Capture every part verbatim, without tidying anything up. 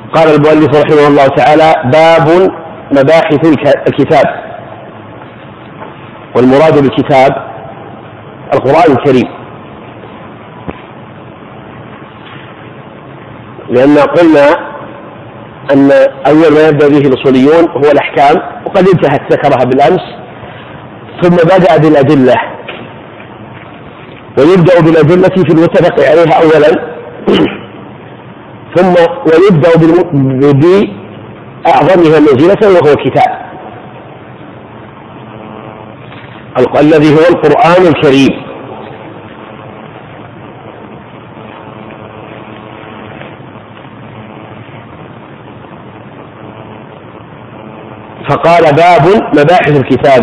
قال المؤلف رحمه الله تعالى: باب مباحث الكتاب. والمراد بالكتاب القرآن الكريم، لأن قلنا أن أول ما يبدأ به الأصوليون هو الأحكام، وقد انتهت ذكرها بالأمس، ثم بدأ بالأدلة، ويبدأ بالأدلة في المتفق عليها أولا، ثم ويبدأ بأعظمها منزلة وهو الكتاب الذي هو القرآن الكريم. فقال: باب مباحث الكتاب.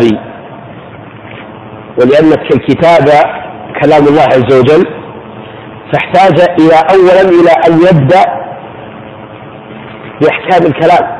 ولأن الكتاب كلام الله عز وجل، فاحتاج إلى أولا إلى أن يبدأ بأحكام الكلام،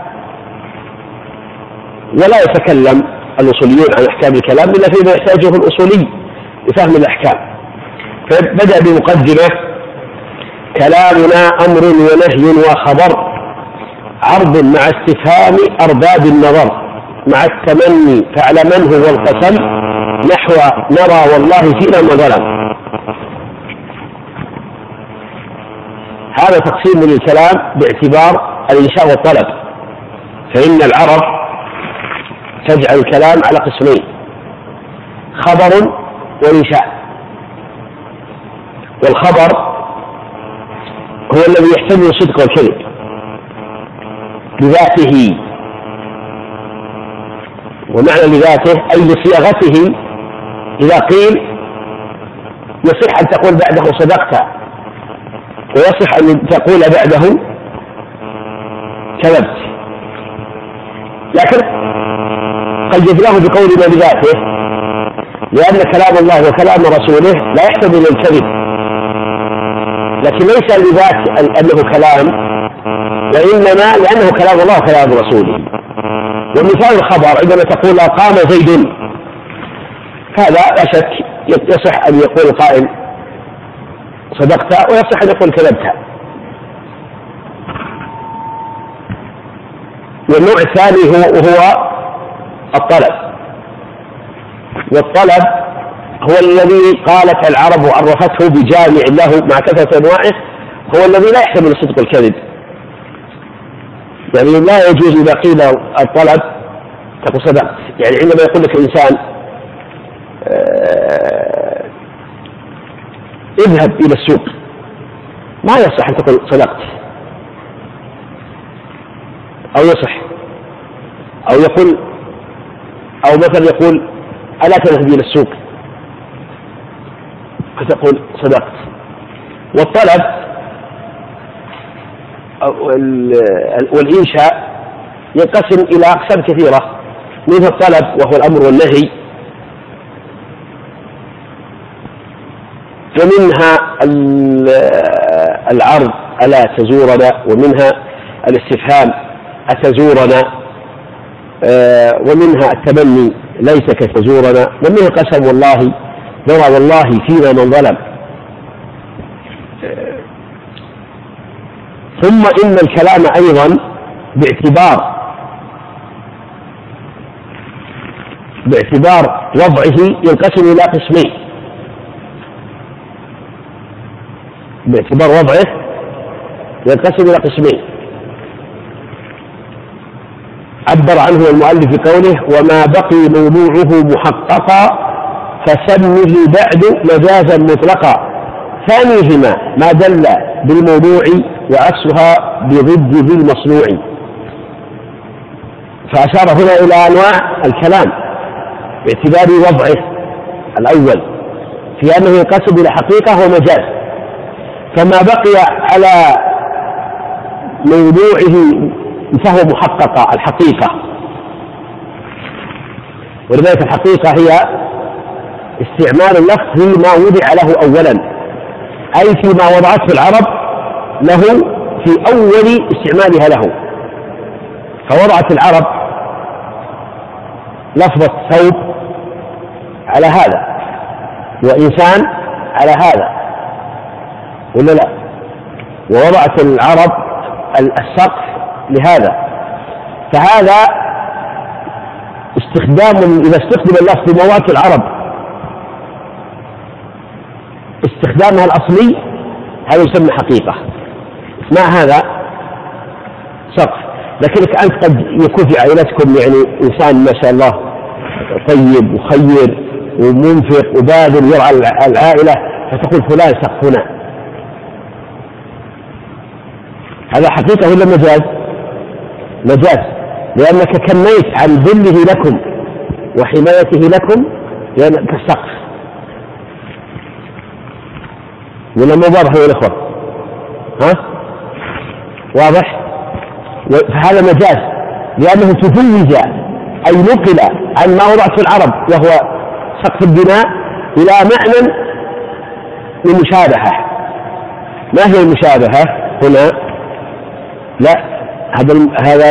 ولا يتكلم الأصوليون عن أحكام الكلام إلا فيما يحتاجه الأصولي لفهم الأحكام. فبدأ بمقدمة: كلامنا أمر ونهي وخبر، عرض مع استفهام أرباب النظر، مع التمني فاعلمنه والقسم، نحو نرى والله فينا ما ظلم. هذا تقسيم للكلام باعتبار الإنشاء والطلب، فإن العرب تجعل الكلام على قسمين: خبر وإنشاء. والخبر هو الذي يحتمل الصدق والكذب بذاته، ومعنى لذاته أي لصياغته. إذا قيل يصح أن تقول بعده صدقت، ويصح أن تقول بعده كذبت، لكن قيدناه بقولنا بذاته، لأن كلام الله وكلام رسوله لا يحتمل الكذب، لكن ليس لذات أنه كلام، وإنما لأنه كلام الله وكلام رسوله. ومثال الخبر عندما تقول قام زيد، هذا لا شك يصح أن يقول القائل صدقت، ويصح أن يقول كذبت. والنوع الثاني هو, هو الطلب. والطلب هو الذي قالت العرب وعرفته بجامع له مع كثرة أنواعه، هو الذي لا يحتمل الصدق والكذب. يعني لا يجوز إذا قيل الطلب تقول صدقت. يعني عندما يقول لك الإنسان اه اذهب إلى السوق، ما يصح أن تقول صدقت، أو يصح، أو يقول، أو مثلا يقول ألا تذهب إلى السوق فتقول صدقت. والطلب والإنشاء ينقسم إلى أقسام كثيرة، منها الطلب وهو الأمر والنهي، ومنها العرض ألا تزورنا، ومنها الاستفهام أتزورنا، ومنها التمني ليتك تزورنا، ومنها قسم والله نرى والله فينا من ظلم. ثم إن الكلام أيضا باعتبار باعتبار وضعه ينقسم إلى قسمين. باعتبار وضعه ينقسم إلى قسمين عبر عنه المؤلف بقوله: وما بقي موضوعه محققا فسمه بعد مجازا مطلقا، ثانيهما ما دل بالموضوع وعكسها بضد ذي المصنوع. فأشار هنا إلى أنواع الكلام باعتبار وضعه الأول، في أنه ينقسم إلى حقيقة ومجاز. فما بقي على موضوعه فهو محقق الحقيقة، ولذلك الحقيقة هي استعمال اللفظ فيما وضع له أولا، أي فيما وضعته العرب له في أول استعمالها له. فوضعت العرب لفظ ثوب على هذا، وإنسان على هذا، ولا لا؟ ووضعت العرب السقف لهذا. فهذا استخدام، إذا استخدم اللفظ في مواطن العرب استخدامها الأصلي هذا يسمى حقيقة، مع هذا سقف. لكنك أنت قد يكون في عائلتكم يعني إنسان ما شاء الله طيب وخير ومنفق وباذل يرعى العائلة، فتقول فلان سقفنا. هذا حقيقة ولا مجاز؟ مجاز، لأنك كنيت عن ذله لكم وحمايته لكم لأنك السقف. ولا مو واضح يا الأخوة؟ ها؟ واضح؟ فهذا مجاز لأنه تجوز أي نقل عن ما وضعت في العرب وهو سقف البناء إلى معنى من مشابهة. ما هي المشابهة هنا؟ لا، هذا هذا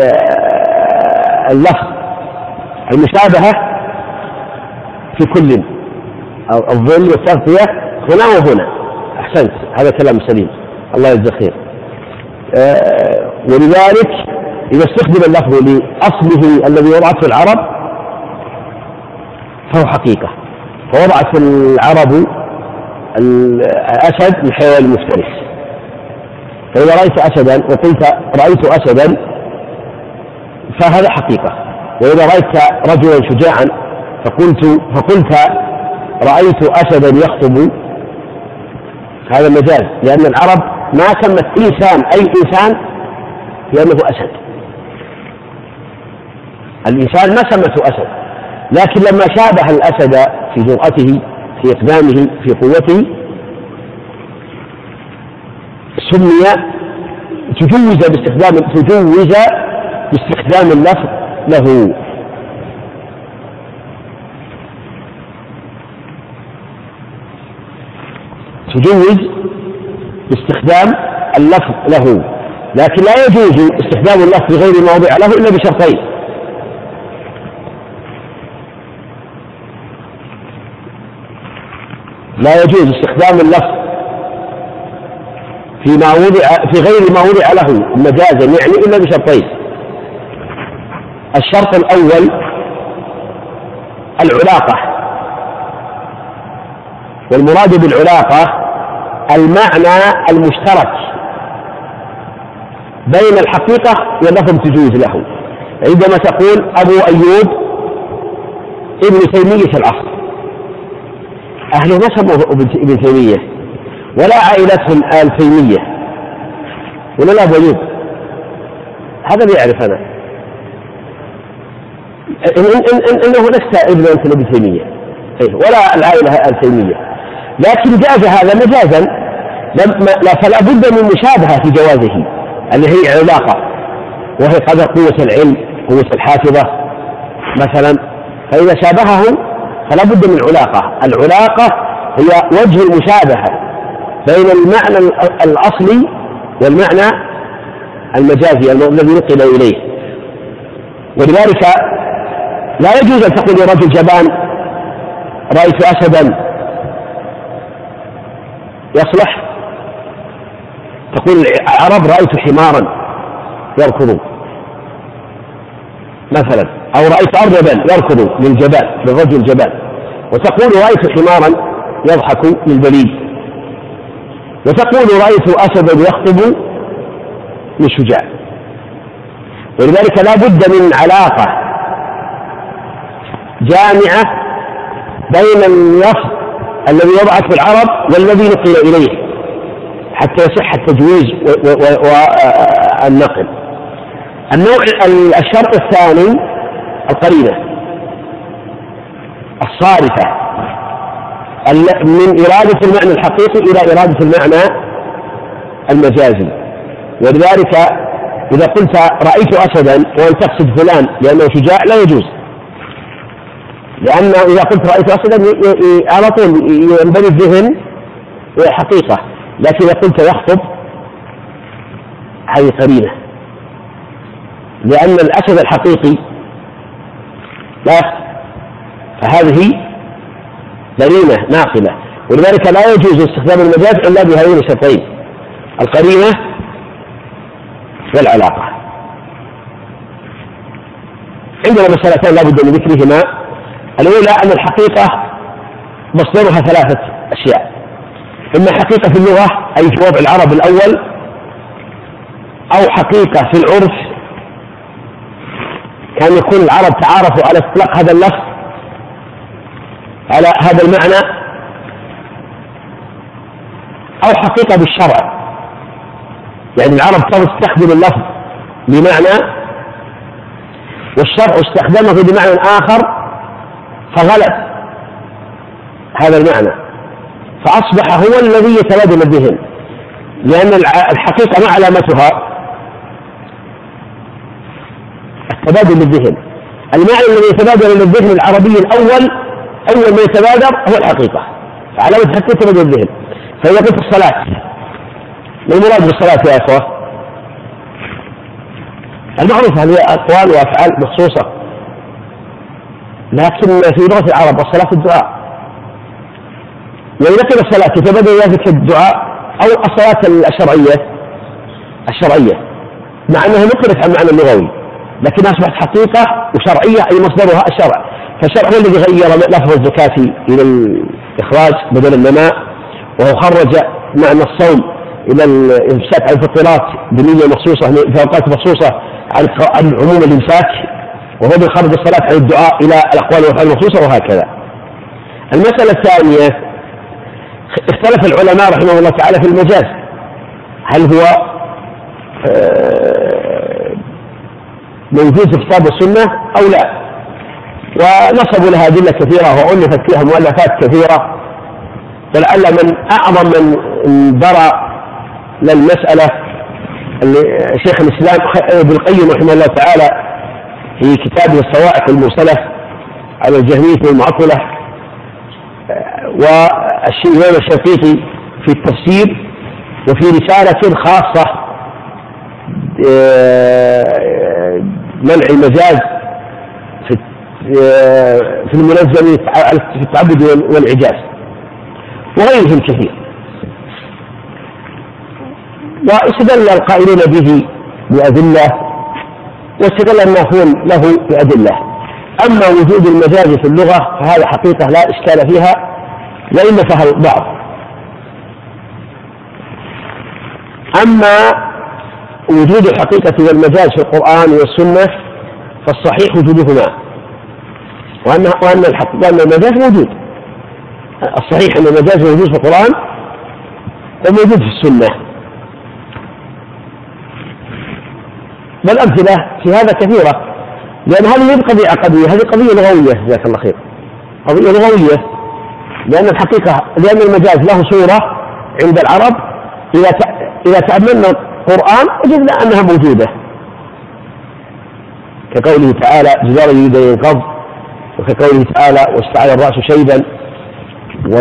اللفظ المشابهة في كل الظل والتغطية هنا وهنا. أحسنت، هذا كلام سليم، الله يجزاك خير. آه ولذلك إذا استخدم اللفظ لأصله الذي وضعته في العرب فهو حقيقة. فوضعت العرب الأسد من حيوان المفترس، فإذا رأيت أسدا وقلت رأيت أسدا فهذا حقيقة. وإذا رأيت رجلا شجاعا فقلت فقلت رأيت أسدا يخطب، هذا مجاز، لأن العرب ما سمت إنسان أي إنسان لأنه أسد. الإنسان ما سمته أسد، لكن لما شابه الأسد في جرأته في إقدامه في قوته سمي، تجوز باستخدام تجوز باستخدام اللفظ له. تجوز باستخدام اللفظ له، لكن لا يجوز استخدام اللفظ غير موضع له إلا بشرطين. لا يجوز استخدام اللفظ فيما وضع في غير ما وضع له مجازا يعني إلا بشرطين. الشرط الأول العلاقة، والمراد بالعلاقة المعنى المشترك بين الحقيقة واللفظ تجوز له. عندما تقول أبو أيوب ابن تيمية الأصل، أهله ما سموه ابن تيمية ولا عائلتهم آل تيمية ولا لا أبو أيوب، هذا اللي يعرف أنا إن إن إن إنه لست ابن ابن تيمية ولا العائلة آل تيمية، لكن جاز هذا مجازا، فلا بد من مشابهة في جوازه اللي هي علاقة، وهي قدر قوة العلم قوة الحافظة مثلا. فإذا شابهه فلا بد من علاقة. العلاقة هي وجه المشابهة بين المعنى الأصلي والمعنى المجازي الذي نقل إليه. ولذلك لا يجوز أن تقول لرجل جبان رأيت أسدا، يصلح تقول العرب رأيت حمارا يركض مثلا، أو رأيت أرنبا يركض للجبال للرجل الجبال، وتقول رأيت حمارا يضحك للبليد، وتقول رأيت أسدا يخطب للشجاع. ولذلك لا بد من علاقة جامعة بين اللفظ الذي وضعت في العرب والذي نقل إليه حتى يصح التجويز والنقل. النوع الشرط الثاني القرينة الصارفة من إرادة المعنى الحقيقي إلى إرادة المعنى المجازي. ولذلك إذا قلت رأيت أسدا وأن تقصد فلان لأنه شجاع لا يجوز، لأن إذا قلت رأيت أسدا على طول ينبني الذهن حقيقة، لكن إذا قلت يخطب هذه قرينة، لأن الأسد الحقيقي لا يخطب، فهذه قرينة ناقلة. ولذلك لا يجوز استخدام المجاز إلا بهذين الشرطين القرينة والعلاقة. عندنا مسألتان لا بد من ذكرهما. الأولى أن الحقيقة مصدرها ثلاثة أشياء: إما حقيقة في اللغة أي في وضع العرب الأول، أو حقيقة في العرف كان يكون العرب تعارفوا على إطلاق هذا اللفظ على هذا المعنى، أو حقيقة بالشرع، يعني العرب كانوا تستخدم اللفظ بمعنى والشرع استخدمه بمعنى آخر فغلب هذا المعنى، فأصبح هو الذي يتبادل الذهن، لأن الحقيقة ما علامتها التبادل للذهن. المعنى الذي يتبادل للذهن العربي الأول أول ما يتبادر هو الحقيقة، فعلامة الحقيقة تبادل الذهن. فإذا قلت الصلاة، ما المراد بالصلاة يا أخوة؟ المعروف هذه أقوال وأفعال مخصوصة، لكن في لغة العرب الصلاة الدعاء، وإذا كان الصلاة تتبادل ذلك الدعاء أو الصلاة الشرعية الشرعية مع أنها نقلت عن معنى اللغوي، لكنها أصبحت حقيقة وشرعية أي مصدرها الشرع. فالشرع هو الذي غير لفظ الزكاة إلى الإخراج بدل النماء، وهو خرج معنى الصوم إلى الإمساك عن الفطرات بنية مخصوصة في أوقات مخصوصة عن عموم الإمساك، وهو بخرج الصلاة عن الدعاء إلى الأقوال والأفعال المخصوصة، وهكذا. المسألة الثانية: اختلف العلماء رحمه الله تعالى في المجاز، هل هو موجود في كتاب السنة أو لا، ونصبوا لها أدلة كثيرة وألفت فيها مؤلفات كثيرة، ولعل من أعظم من انبرى للمسألة شيخ الإسلام ابن القيم رحمه الله تعالى في كتابه الصواعق المرسلة على الجهمية والمعطلة، والإمام الشنقيطي في التفسير، وفي رسالة خاصة منع المجاز في المنزل في التعبد والإعجاز، وغيرهم كثير. واستدل القائلون به بأدلة، واستدل النافون له بأدلة. أما وجود المجاز في اللغة فهذا حقيقة لا إشكال فيها، وإن فيها البعض. أما وجود الحقيقة والمجاز في القرآن والسنة فالصحيح وجودهما، وأن وأن الحقيقة أن المجاز موجود. الصحيح أن المجاز موجود في القرآن وموجود في السنة، والأمثلة في هذا كثيرة، لأن هذه قضية عقدية، هذه قضية لغوية، جزاك الله خير، قضية لغوية، لأن الحقيقة لأن المجاز له صورة عند العرب، إذا إذا تأملنا القرآن وجدنا أنها موجودة، كقوله تعالى: جدار يريد أن ينقض، وكقوله تعالى: واستعال الرأس شيبا، و...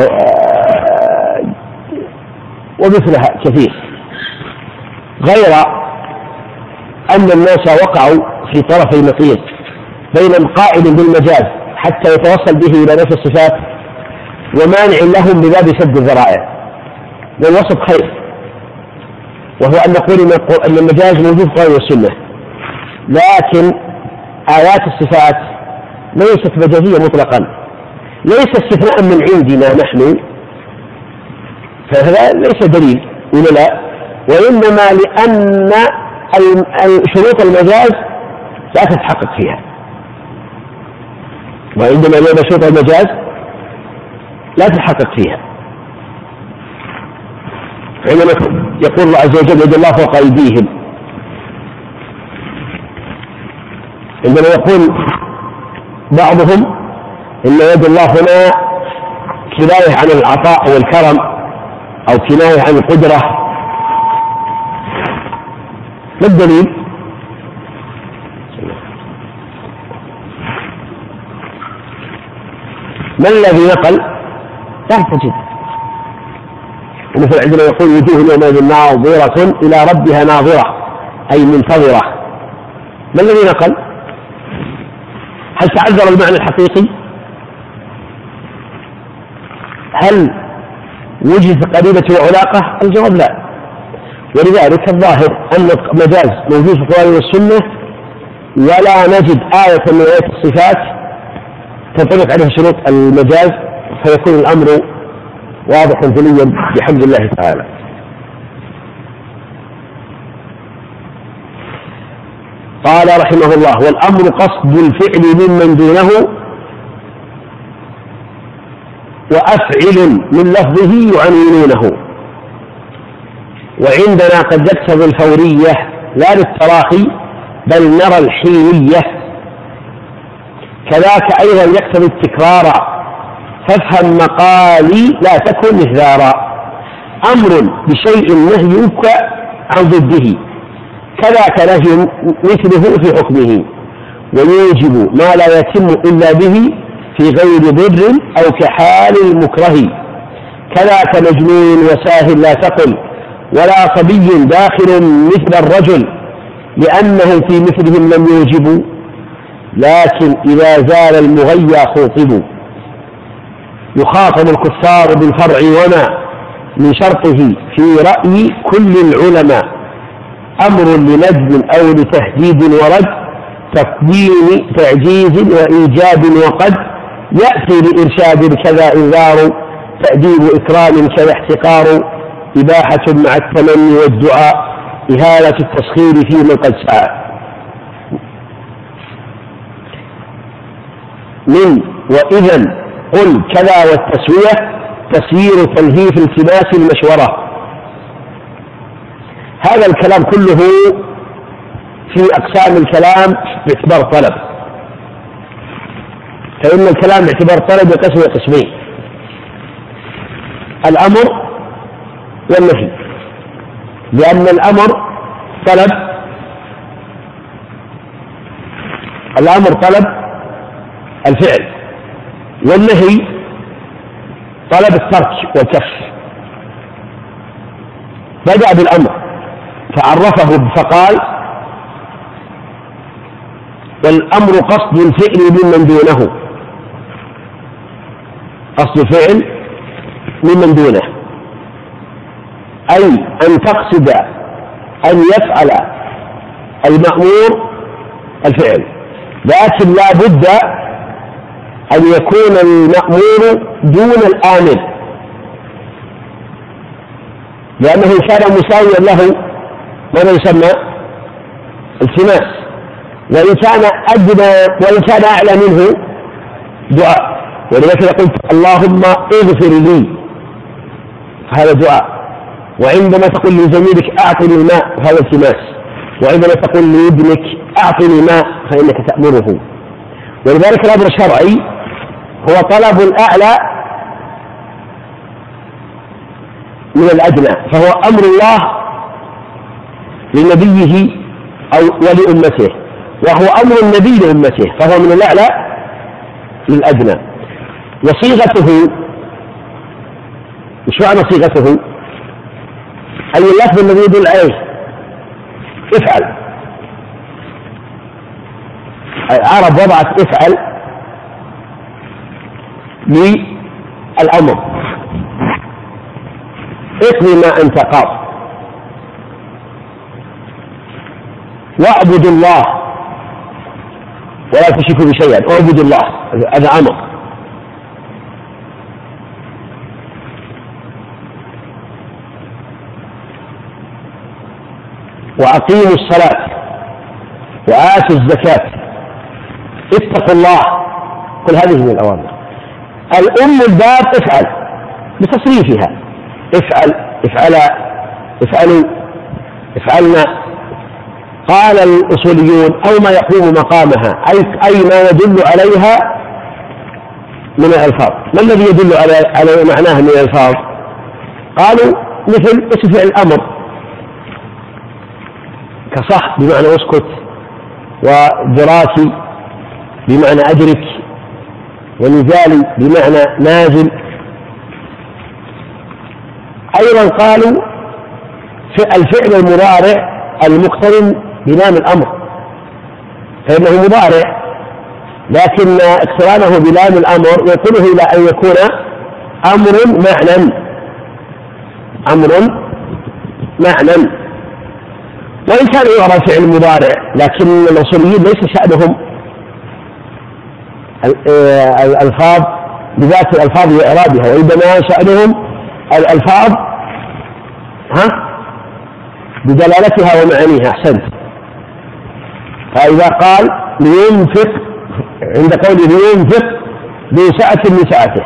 ومثلها كثير، غير أن الناس وقعوا في طرفي نقيض بين قائل بالمجاز حتى يتوصل به إلى نفس الصفات، ومانع لهم بباب سد الذرائع. والوسط خير، وهو أن نقول أن المجاز موجود في القرآن والسنة، لكن آيات الصفات ليست مجازية مطلقا، ليس استثناء من عندنا نحن، فهذا ليس دليل ولا لا، وإنما لأن شروط المجاز لا تتحقق فيها، وعندما لأن شروط المجاز لا تتحقق فيها. عندما يقول الله عز وجل: يد الله فوق أيديهم، عندما يقول بعضهم إن يد الله هنا كناية عن العطاء والكرم أو كناية عن القدرة، ما الدليل؟ ما الذي نقل؟ لا تجد. ومثل عندما يقول: وجوه يومئذ ناظرة إلى ربها ناظرة، أي منتظرة. ما الذي نقل؟ هل تعذر المعنى الحقيقي؟ هل وجد قريبة وعلاقة؟ الجواب لا. ولذلك الظاهر أن المجاز موجود في القرآن والسنة ولا نجد آية من آيات الصفات تنطبق عليها شروط المجاز، فيكون الأمر واضحا جليا بحمد الله تعالى. قال رحمه الله: والأمر قصد الفعل ممن دونه، وأفعل من لفظه يعنونونه. وعندنا قد يقتضي الفورية لا للتراخي بل نرى الحينية، كذاك أيضا يقتضي التكرار، فافهم مقالي لا تكن مهذارا. أمر بشيء نهيك عن ضده، كذاك نهي مثله في حكمه، ويوجب ما لا يتم إلا به في غير ضر أو كحال المكره. كذاك مجنون وساهل لا تقل، ولا صبي داخل مثل الرجل، لأنه في مثلهم لم يوجبوا، لكن إذا زال المغيى خوطبوا. يخاطب الكفار بالفرع وما من شرطه في رأي كل العلماء، أمر لندم أو لتهديد ورد، تقديم تعجيز وإيجاب، وقد يأتي لإرشاد كذا إنذار، تأديب إكرام كذا احتقار، إباحة مع التمني والدعاء، إهالة التسخير في من قد سعى. من وإذا قل كذا والتسوية تسيير تنهيف التماس المشورة. هذا الكلام كله في أقسام الكلام باعتبار طلب، فإن الكلام باعتبار طلب يقسم قسمين: الأمر والنهي، لأن الأمر طلب الأمر طلب الفعل، والنهي طلب الترك والكف. بدأ بالأمر فعرفه فقال: والأمر قصد الفعل ممن دونه، قصد الفعل ممن دونه، أي أن تقصد أن يفعل المأمور الفعل، لكن لا بد أن يكون المأمور دون الآمر، لأنه كان مساويا له ماذا يسمى التماس، وإن كان أدنى وإن كان أعلى منه دعاء. ولذلك قلت اللهم اغفر لي، هذا دعاء. وعندما تقول لزميلك أعطني الماء هذا التماس، وعندما تقول لابنك أعطني ماء فإنك تأمره. ولذلك الأمر الشرعي هو طلب الأعلى من الأدنى، فهو أمر الله لنبيه أو ولأمته، وهو أمر النبي لأمته، فهو من الأعلى للأدنى. وصيغته مش معنى صيغته؟ أي اللفظ الذي يدل عليه افعل. العرب وضعت افعل للأمر، اقضي ما أنت قاض، واعبد الله ولا تشركوا بشيئا، اعبد الله، هذا أمر. وأقيموا الصلاة وآتوا الزكاة، اتقوا الله، كل هذه من الأوامر. الأم الباب افعل بتصريفها، افعل افعل افعلوا افعلنا. قال الأصوليون أو ما يقوم مقامها، أي, أي ما يدل عليها من الألفاظ. ما الذي يدل على, على معناها من الألفاظ؟ قالوا مثل اسم فعل الأمر كصح بمعنى اسكت، ودراسي بمعنى أدرك، ونزالي بمعنى نازل. أيضا قالوا الفعل المضارع المقترن بلام الأمر، فإنه مضارع لكن اقترانه بلام الأمر يقوله إلى أن يكون أمر معنى، أمر معنى. وإن كان يعرف فعل مضارع، لكن الأصوليين ليس شأنهم الألفاظ بذات الألفاظ وإعرابها، وإنما شأنهم الألفاظ ها بدلالتها ومعانيها. أحسنت. فإذا قال لينفق، عند قوله لينفق ذو سعة من سعته،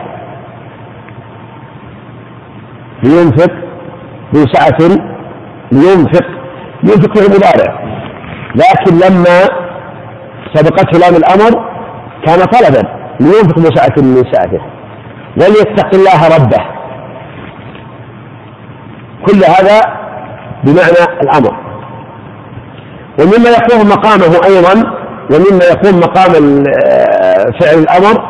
لينفق ذو سعة، لينفق ينفق في المضارع، لكن لما سبقته لام الأمر كان طلبا، لينفق ذو سعة من سعته وليتق الله ربه. كل هذا بمعنى الأمر. ومما يقوم مقامه أيضا، ومما يقوم مقام فعل الأمر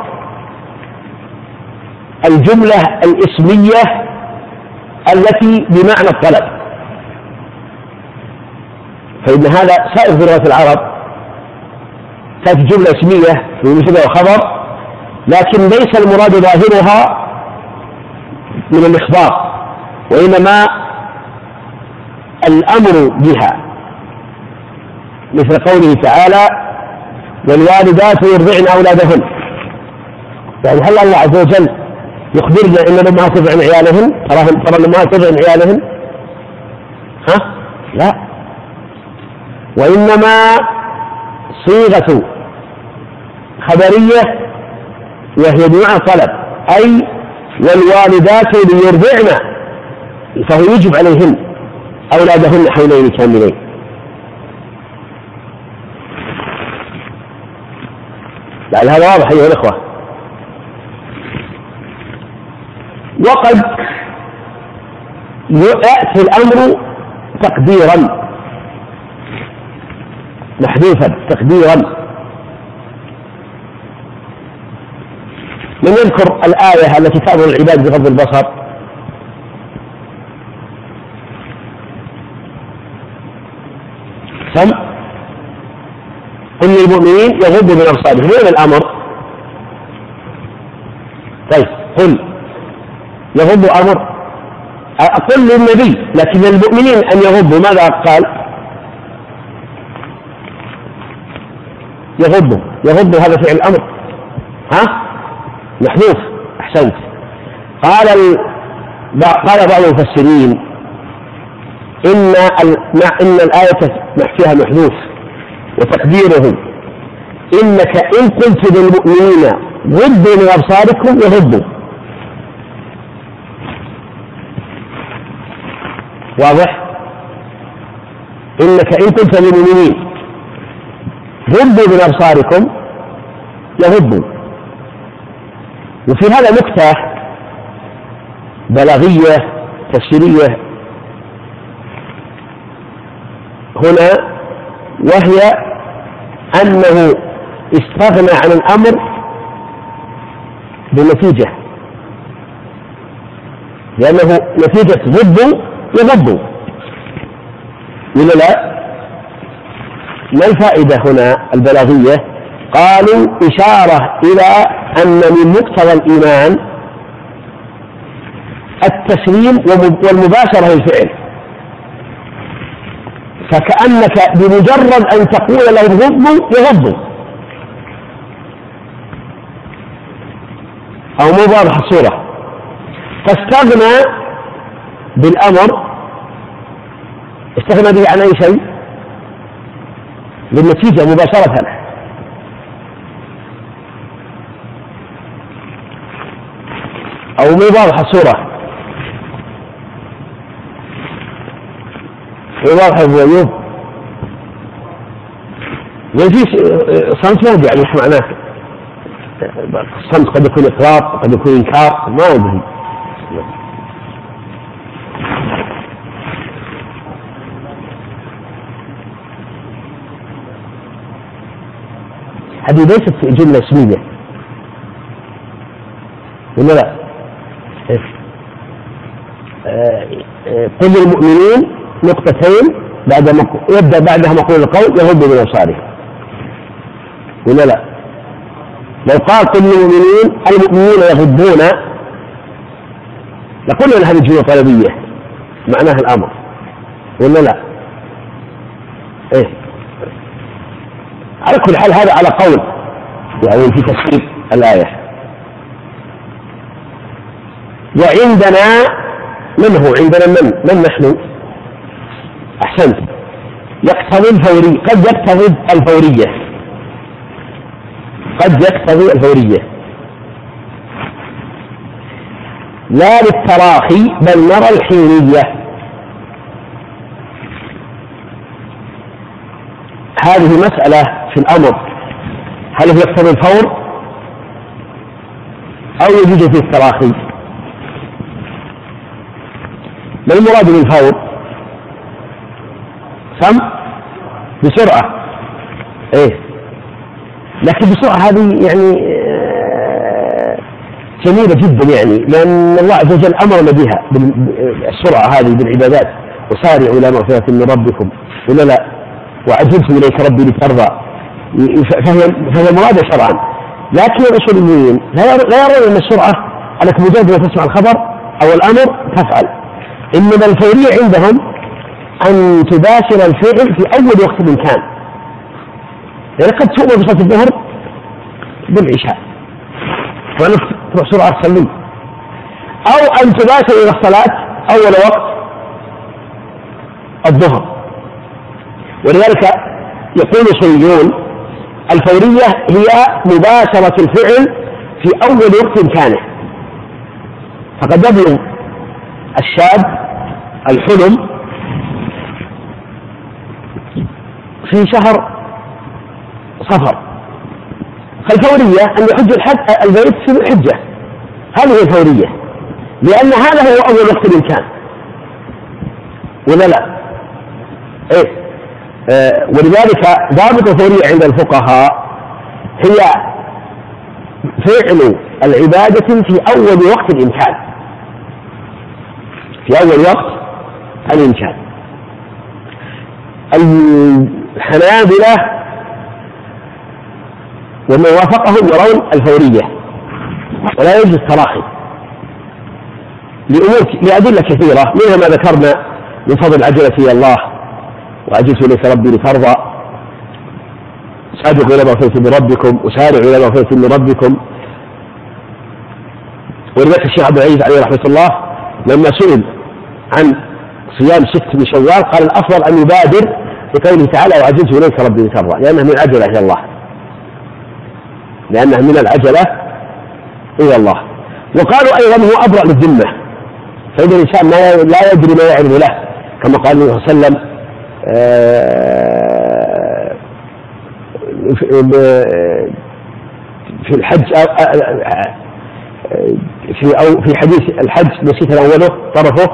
الجملة الإسمية التي بمعنى الطلب، فإن هذا سائر في لغة العرب، كانت جملة اسمية في مبتدأ وخبر، لكن ليس المراد ظاهرها من الإخبار، وإنما الأمر بها، مثل قوله تعالى والوالدات يرضعن أولادهن. يعني هل الله عز وجل يخبرنا إن الأمهات ترضعن عيالهن؟ ترى الأمهات ترضعن عيالهن؟ ها؟ لا، وإنما صيغة خبرية وهي بمعنى طلب، أي والوالدات ليرضعن، فهو يجب عليهن أولادهن حولين كاملين. لعل هذا واضح أيها الأخوة. وقد يأتي الأمر تقديرا محذوفا تقديرا. من يذكر الآية التي تأمر العباد بغض البصر؟ سم قل للمؤمنين يغضوا من أبصارهم. وين الأمر؟ طيب قل يغضوا أمر، أقول للنبي، لكن المؤمنين أن يغضوا ماذا قال؟ يغضوا يغضوا هذا فعل الأمر ها محذوف. أحسنت. قال ال... قال بعض المفسرين إن ال... إن الآية فيها محذوف، وتقديره إنك إن قلت للمؤمنين غضوا من أبصاركم يغضوا. واضح؟ إنك إن قلت للمؤمنين غضوا من أبصاركم يغضوا. وفي هذا نكتة بلاغية تفسيرية هنا، وهي أنه استغنى عن الأمر بالنتيجة، لأنه نتيجة ضده يضبوا ولا لا؟ ما الفائدة هنا البلاغية؟ قالوا إشارة إلى أن من مقتضى الإيمان التسليم والمباشرة للفعل، فكأنك بمجرد أن تقول لهم غضوا يغضوا، أو مو واضح الصورة. فاستغنى بالأمر، استغنى به عن أي شيء؟ بالنتيجة مباشرة. أو مو واضح الصورة؟ مو واضح أبو أيوب؟ وفي صمت يعني إيش معناه؟ الصمت قد يكون إقرار، قد يكون إنكار، ما أدري. هذه ليست جملة اسمية ولا لا؟ قل للمؤمنين نقطتين بعد مقول يبدأ بعدها مقول القول يغضوا من أبصارهم ولا لا؟ لو قال قل للمؤمنين المؤمنين يغضون لقلنا هذه جملة طلبية معناها الأمر ولا لا؟ على كل حال هذا على قول يعني في تفسير الآية. وعندنا من هو؟ عندنا من من نحن؟ أحسنت، يقتضي الفوري، قد يقتضي الفورية، قد يقتضي الفورية لا للتراخي بل نرى الحينية. هذه مسألة في الأمر، هل هو يقتضي الفور أو يجوز في التراخي؟ ما المراد بالفور؟ سم بسرعة، إيه، لكن بسرعة هذه يعني جميلة جدا، يعني لأن الله عز وجل أمرنا بها بالسرعة هذه بالعبادات، وسارعوا إلى مغفرة من ربكم ولا لا، وعجلت إليك ربي لترضى، فهي فهي مراد شرعا. لكن الأصوليين لا يرون أن السرعة أنك مجرد ما تسمع الخبر أو الأمر تفعل، إنما الفورية عندهم أن تباشر الفعل في أول وقت كان، يعني قد تؤمر بصلاة الظهر بالعشاء تروح سرعة تصلي، أو أن تباشر إلى الصلاة أول وقت الظهر. ولذلك يقول الأصوليون الفورية هي مباشرة الفعل في أول وقت كانه، فقد يبلغ الشاب الحلم في شهر صفر، فالفورية أن يحج الحج البيت في الحجة، هذه هي الفورية، لأن هذا هو أول وقت الإمكان ولا لا؟ إيه؟ آه ولذلك ضابط الفورية عند الفقهاء هي فعل العبادة في أول وقت الإمكان، في أول وقت الإمكان. الحنابلة ومن وافقهم يرون الفورية ولا يجوز التراخي لأمور لأدلة كثيرة، منها ما ذكرنا من فضل العجلة إلى الله وعجلت إليك ربي لترضى، سابقوا إلى مغفرة من ربكم وسارعوا إلى مغفرة من ربكم. ولذلك الشيخ عبد العزيز عليه رحمة الله لما سئل عن صيام ست من شوال قال الأفضل أن يبادر بقوله تعالى وعجلت إليك ربي لترضى، لأنها من العجلة إلى الله، لأنها من العجلة إلى الله. وقالوا أيضا هو أبرأ للذمة، فإذا الإنسان لا يدري ما يعلم له، كما قال النبي صلى الله عليه وسلم في الحج في أو في حديث الحج نسيت أوله طرفه،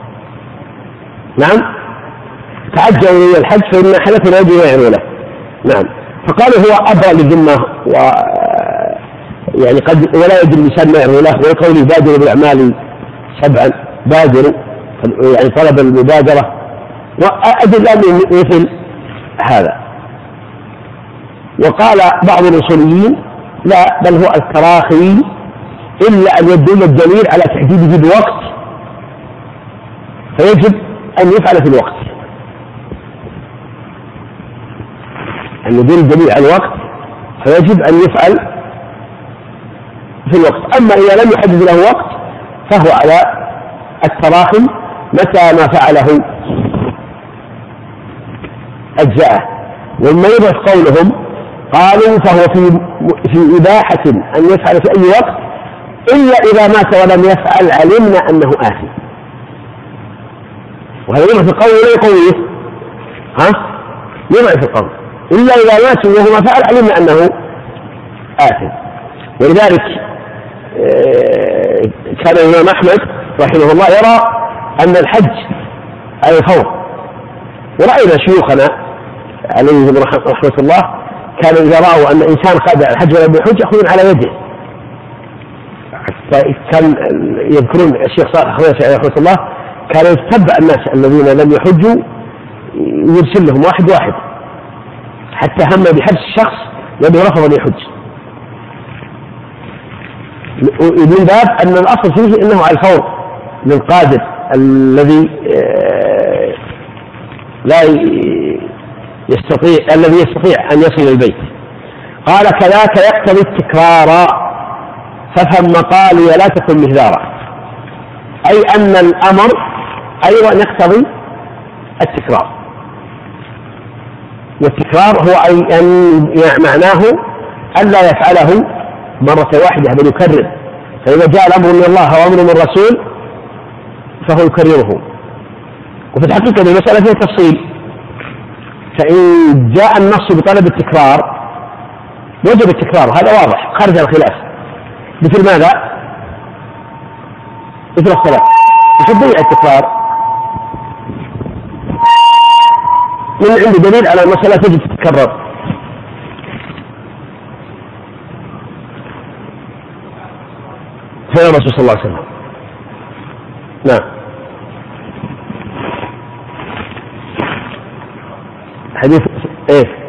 نعم، تعجلوا إلى الحج فإن حلف لا يدري ما يعلم له، نعم. فقالوا هو أبرأ للذمة و يعني قد ولا يدري الإنسان ما يعمل له، ويقول بادروا بالأعمال سبعا، بادروا يعني طلب المبادرة، وأدلة مثل هذا. وقال بعض الأصوليين لا، بل هو التراخي إلا أن يدل الدليل على تحديده بالوقت فيجب أن يفعل في الوقت، أن يدل الدليل على الوقت فيجب أن يفعل في الوقت. أما إذا لم يحدد له وقت فهو على التراخي، متى ما فعله أجزاءه. ومما يبعث قولهم قالوا فهو في في إباحة أن يفعل في أي وقت إلا إذا مات ولم يفعل علمنا أنه آثم، وهذا يبعث القول ولا يقوله، ها يبعث القول إلا إذا مات وهو ما فعل علمنا أنه آثم. ولذلك كان الإمام أحمد رحمه الله يرى أن الحج على الفور، ورأينا شيوخنا عليهم رحمة الله كانوا إذا رأوا أن إنسان قاد على الحج ولم يحج يأخذون على يده. كان يذكرون الشيخ صالح الخميسي رحمه الله كان يتبع الناس الذين لم يحجوا يرسل لهم واحد واحد حتى هم بحبس الشخص لأنه رفض أن يحج، من باب أن الأصل فيه أنه على الفور للقادر الذي لا يستطيع الذي يستطيع أن يصل البيت. قال كذاك يقتضي التكرار ففهم مقالي لا تكن مهذارا، أي أن الأمر أيضا يقتضي التكرار، والتكرار هو أي أن معناه أن لا يفعله مرة واحدة بل يكرر، فإذا جاء الأمر من الله أو أمر من الرسول فهو يكرره. وفي الحقيقة المسألة فيها تفصيل، فإن جاء النص بطلب التكرار وجب التكرار، هذا واضح خارج الخلاف. مثل ماذا؟ مثل الصلاة يشبه التكرار من عند دليل على المسألة تجب تتكرر. فيا الرسول صلى الله عليه وسلم. نعم. حديث ايه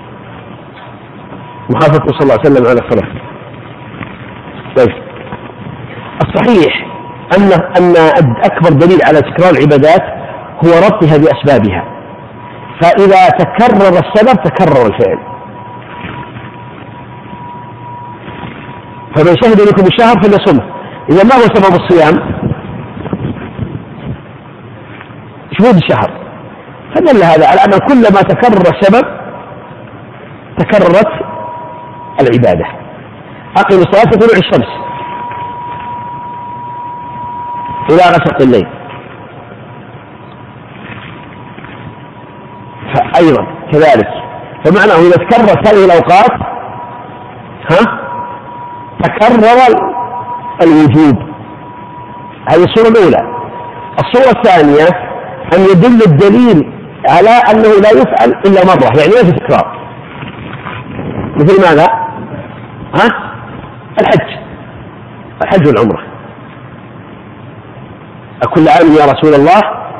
محافظة صلى الله عليه وسلم على الصلاة. طيب الصحيح أن أن أكبر دليل على تكرار العبادات هو ربطها بأسبابها، فإذا تكرر السبب تكرر الفعل. فمن شهد لكم الشهر فليصمه. إذا ما هو سبب الصيام؟ شهود الشهر. فدل هذا على أن كلما تكرر السبب تكررت العبادة. أقم الصلاة طلوع الشمس إلى غسق الليل، فأيضا كذلك. فمعناه إذا تكررت هذه الأوقات ها تكرر الوجوب. هذه الصورة الأولى. الصورة الثانية أن يدل الدليل على أنه لا يفعل إلا مرة، يعني ليس تكرار. مثل ماذا؟ ها؟ الحج الحج والعمرة. أكل عام يا رسول الله؟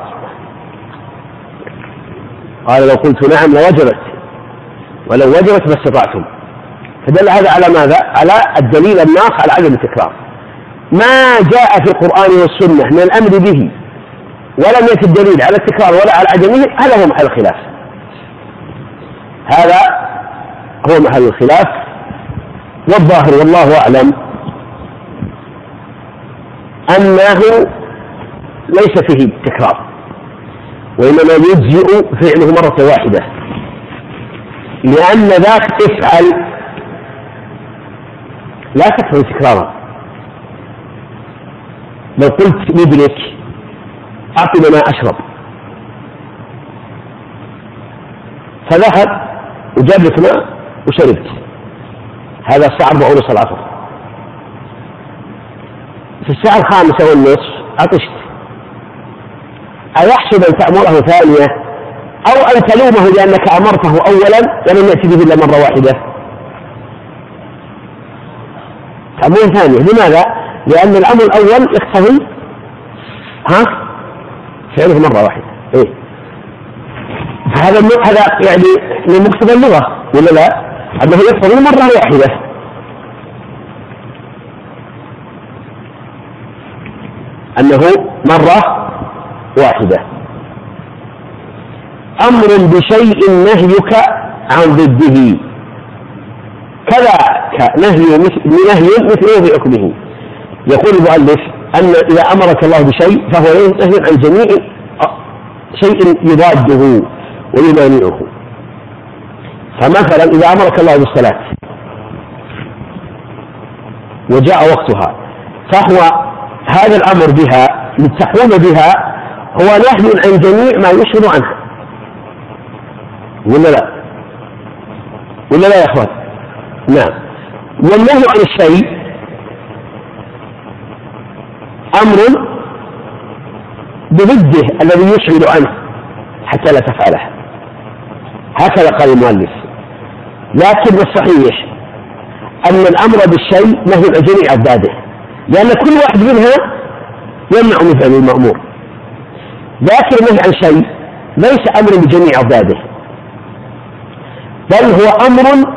قال لو قلت نعم لوجبت ولو وجبت ما استطعتم. فدل هذا على ماذا؟ على الدليل الناص على عدم التكرار. ما جاء في القرآن والسنة من الأمر به ولم يأتي الدليل على التكرار ولا على عدمه، هذا هو محل الخلاف. هذا هو محل الخلاف. والظاهر والله أعلم أنه ليس فيه تكرار، وإنما يجزئ فعله مرة واحدة، لأن ذاك افعل لا تكفي تكرارا. لو قلت لابنك أعطني ما أشرب فذهب وجاب لك ماء وشربت، هذا الساعة أربعون صلاة. في الساعة الخامسة والنصف عطشت، أيحسب أن تأمره ثانية أو أن تلومه لأنك أمرته أولا ولم يأتي به إلا مرة واحدة؟ تأمره ثانية. لماذا؟ لأن الأمر الأول يقتضي ها فعله مرة واحدة. إيه؟ هذا هذا يعني من مقتضى اللغة ولا لا؟ أنه يقتضي مرة واحدة. أنه مرة واحدة. أمر بشيء نهيك عن ضده كذاك نهي نهي مثله بحكمه. يقول المؤلف أن إذا أمرك الله بشيء فهو نهي عن جميع شيء يضاده ويمانعه. فمثلا إذا أمرك الله بالصلاة وجاء وقتها فهو هذا الأمر بها للتقوم بها هو نهي عن جميع ما يشغل عنها، ولا لا؟ ولا لا يا أخوان؟ نعم. والنهي عن الشيء أمر بضده الذي يشغل عنه حتى لا تفعله، هكذا قال المؤلف. لكن الصحيح أن الأمر بالشيء نهي عن جميع أضداده، لأن كل واحد منها يمنع من فعل المأمور. لكن النهي عن شيء ليس أمر بجميع أضداده، بل هو أمر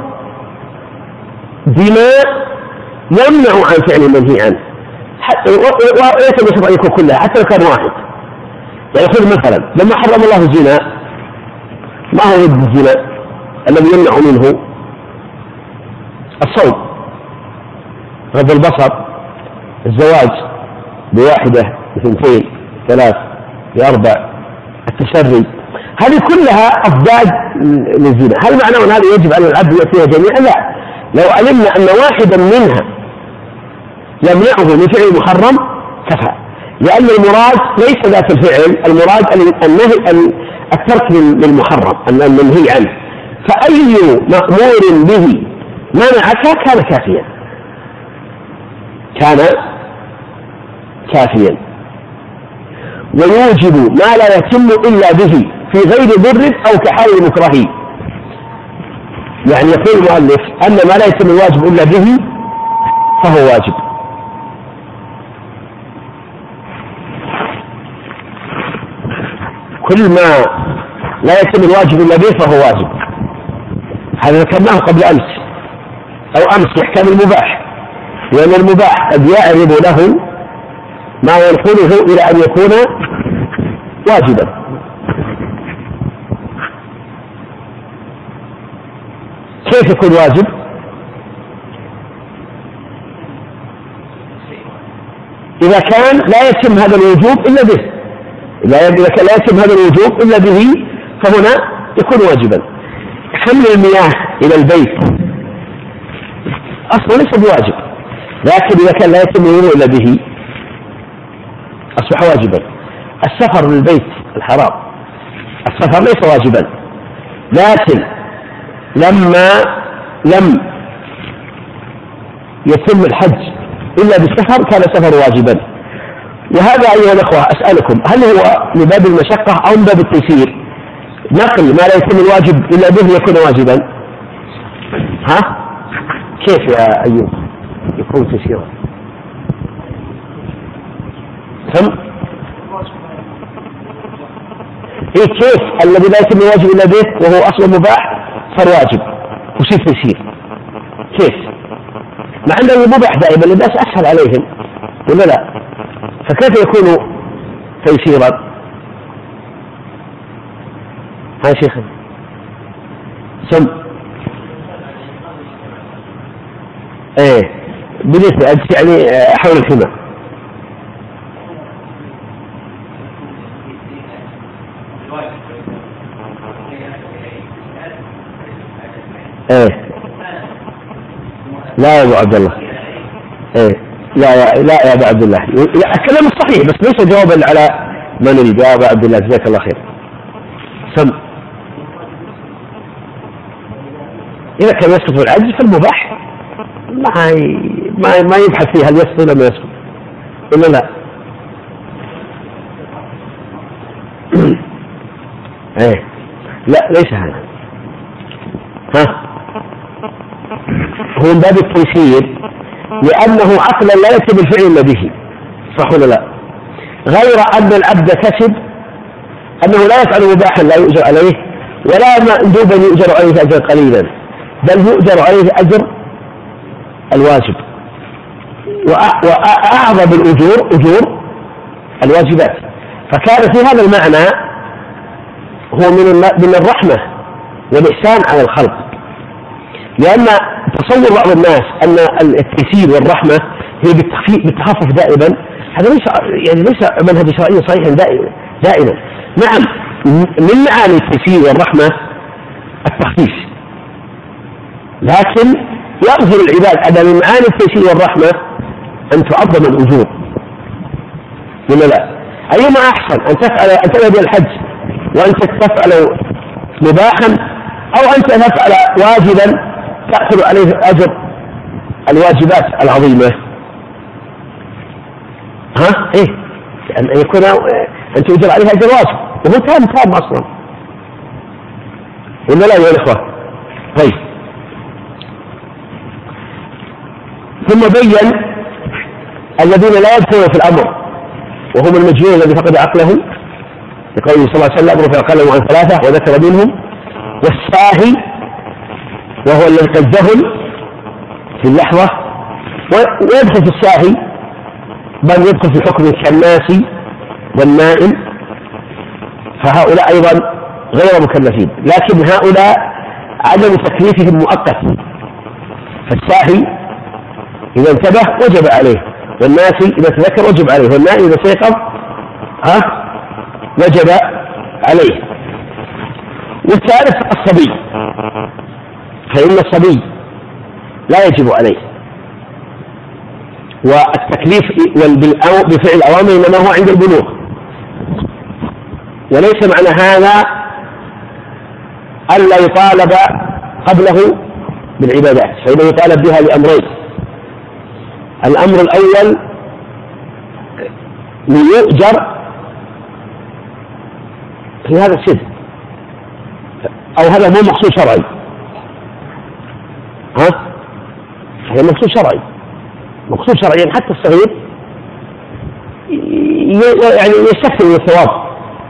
بما يمنع عن فعل المنهي عنه، وليس بشرط أن يكون كلها حتى لو كان واحد. يعني خذ مثلا لما حرم الله الزنا ما هو ضد الزنا الذي يمنع منه الصوم، غض البصر، الزواج بواحدة باثنتين ثلاث بأربع، التسري، هذه كلها أضداد للزنا. هل معناه أن هذا يجب على العبد يأتيها جميعا؟ لا. لو علمنا أن واحدا منها يمنعه من فعل محرم كفى، لأن المراد ليس ذات الفعل، المراد النهي الترك للمحرم المنهي عنه، فأي مأمور به منعك كان كافيا، كان كافيا. ويوجب ما لا يتم إلا به في غير ضر أو كحال مكره، يعني يقول المؤلف أن ما لا يتم الواجب إلا به فهو واجب. كل ما لا يتم الواجب إلا به فهو واجب. هذا ذكرناه قبل أمس أو أمس في أحكام المباح، لأن المباح قد يعرض له ما ينقله إلى أن يكون واجبا. كيف يكون واجب؟ إذا كان لا يتم هذا الوجوب إلا به، إذا لا يتم هذا الوجوب إلا به فهنا يكون واجبا. حمل المياه إلى البيت أصلا ليس بواجب، لكن إذا كان لا يتم الوضوء إلا به أصبح واجبا. السفر للبيت الحرام السفر ليس واجبا، لكن لما لم يتم الحج إلا بالسفر كان السفر واجبا. وهذا أيها الأخوة أسألكم، هل هو من باب المشقة أو من باب التيسير؟ نقل ما لا يتم الواجب إلا به يكون واجبا، ها؟ كيف يا أيوب يكون تيسيرا؟ ثم إيه كيف الذي لا يتم الواجب إلا به وهو أصلا مباح صار واجب وصير تيسير؟ كيف؟ مع أن المباح دائما الناس أسهل عليهم ولا لا؟ فكيف يكون تيسيرا؟ ها شيخ سم ايه بالنسبة يعني حول الحمى ايه لا يا ابو عبد الله، ايه لا يا لا يا ابو عبد الله، الكلام الصحيح بس ليس جوابا على ما نريد. يا ابو عبد الله جزاك الله خير. سم إذا كان يسقط العجز فالمباح ما ما ما يبحث فيه هل يسقط ولا ما يسقط ولا لا. ايه لا ليس هذا، ها هو من باب التيسير لأنه عقلا لا يتم الفعل إلا به، صح ولا لا؟ غير أن العبد كسب أنه لا يفعل مباحا لا يؤجر عليه ولا مندوبا يؤجر عليه أجر قليلا، بل يؤجر عليه أجر الواجب، وأعظم الأجور أجور الواجبات. فكان في هذا المعنى هو من الرحمة والإحسان على الخلق، لأن تصور بعض الناس أن التيسير والرحمة هي بالتخفف دائما، هذا ليس يعني ليس منهج شرعي صحيح دائما. نعم من معاني التيسير والرحمة التخفيف، لكن يأذن العباد أن من معاني التيسير والرحمة أن تعظم الأجور ولا لا؟ أيما أحسن أن تفعل أن تذهب إلى الحج وأنت تفعل مباحا أو أنت تفعل واجبا تأخذ عليه أجر الواجبات العظيمة؟ ها إيه أن يكون أن تؤجر عليه أجر واجب وهو تام تام أصلا ولا لا يا الإخوة؟ طيب ثم بين الذين لا يدخلون في الأمر وهم المجنون الذي فقد عقله لقوله صلى الله عليه وسلم رفع القلم عن ثلاثة وذكر منهم والساهي وهو الذي قد ذهل في اللحظة ويدخل في الساهي بل يدخل في حكم الشماس والنائم، فهؤلاء أيضا غير مكلفين، لكن هؤلاء عدم تكليفهم مؤقت، فالساهي إذا انتبه وجب عليه، والناسي إذا تذكر وجب عليه، والنائم إذا استيقظ ها وجب عليه. والثالث الصبي، فإن الصبي لا يجب عليه، والتكليف بفعل الأوامر إنما هو عند البلوغ، وليس معنى هذا ألا يطالب قبله بالعبادات، فإنه يطالب بها لأمرين: الأمر الأول ليؤجر في هذا السن، أو هذا مو مقصود شرعي، ها هذا مقصود شرعي، مقصود شرعي يعني حتى الصغير يعني يستكثر من الثواب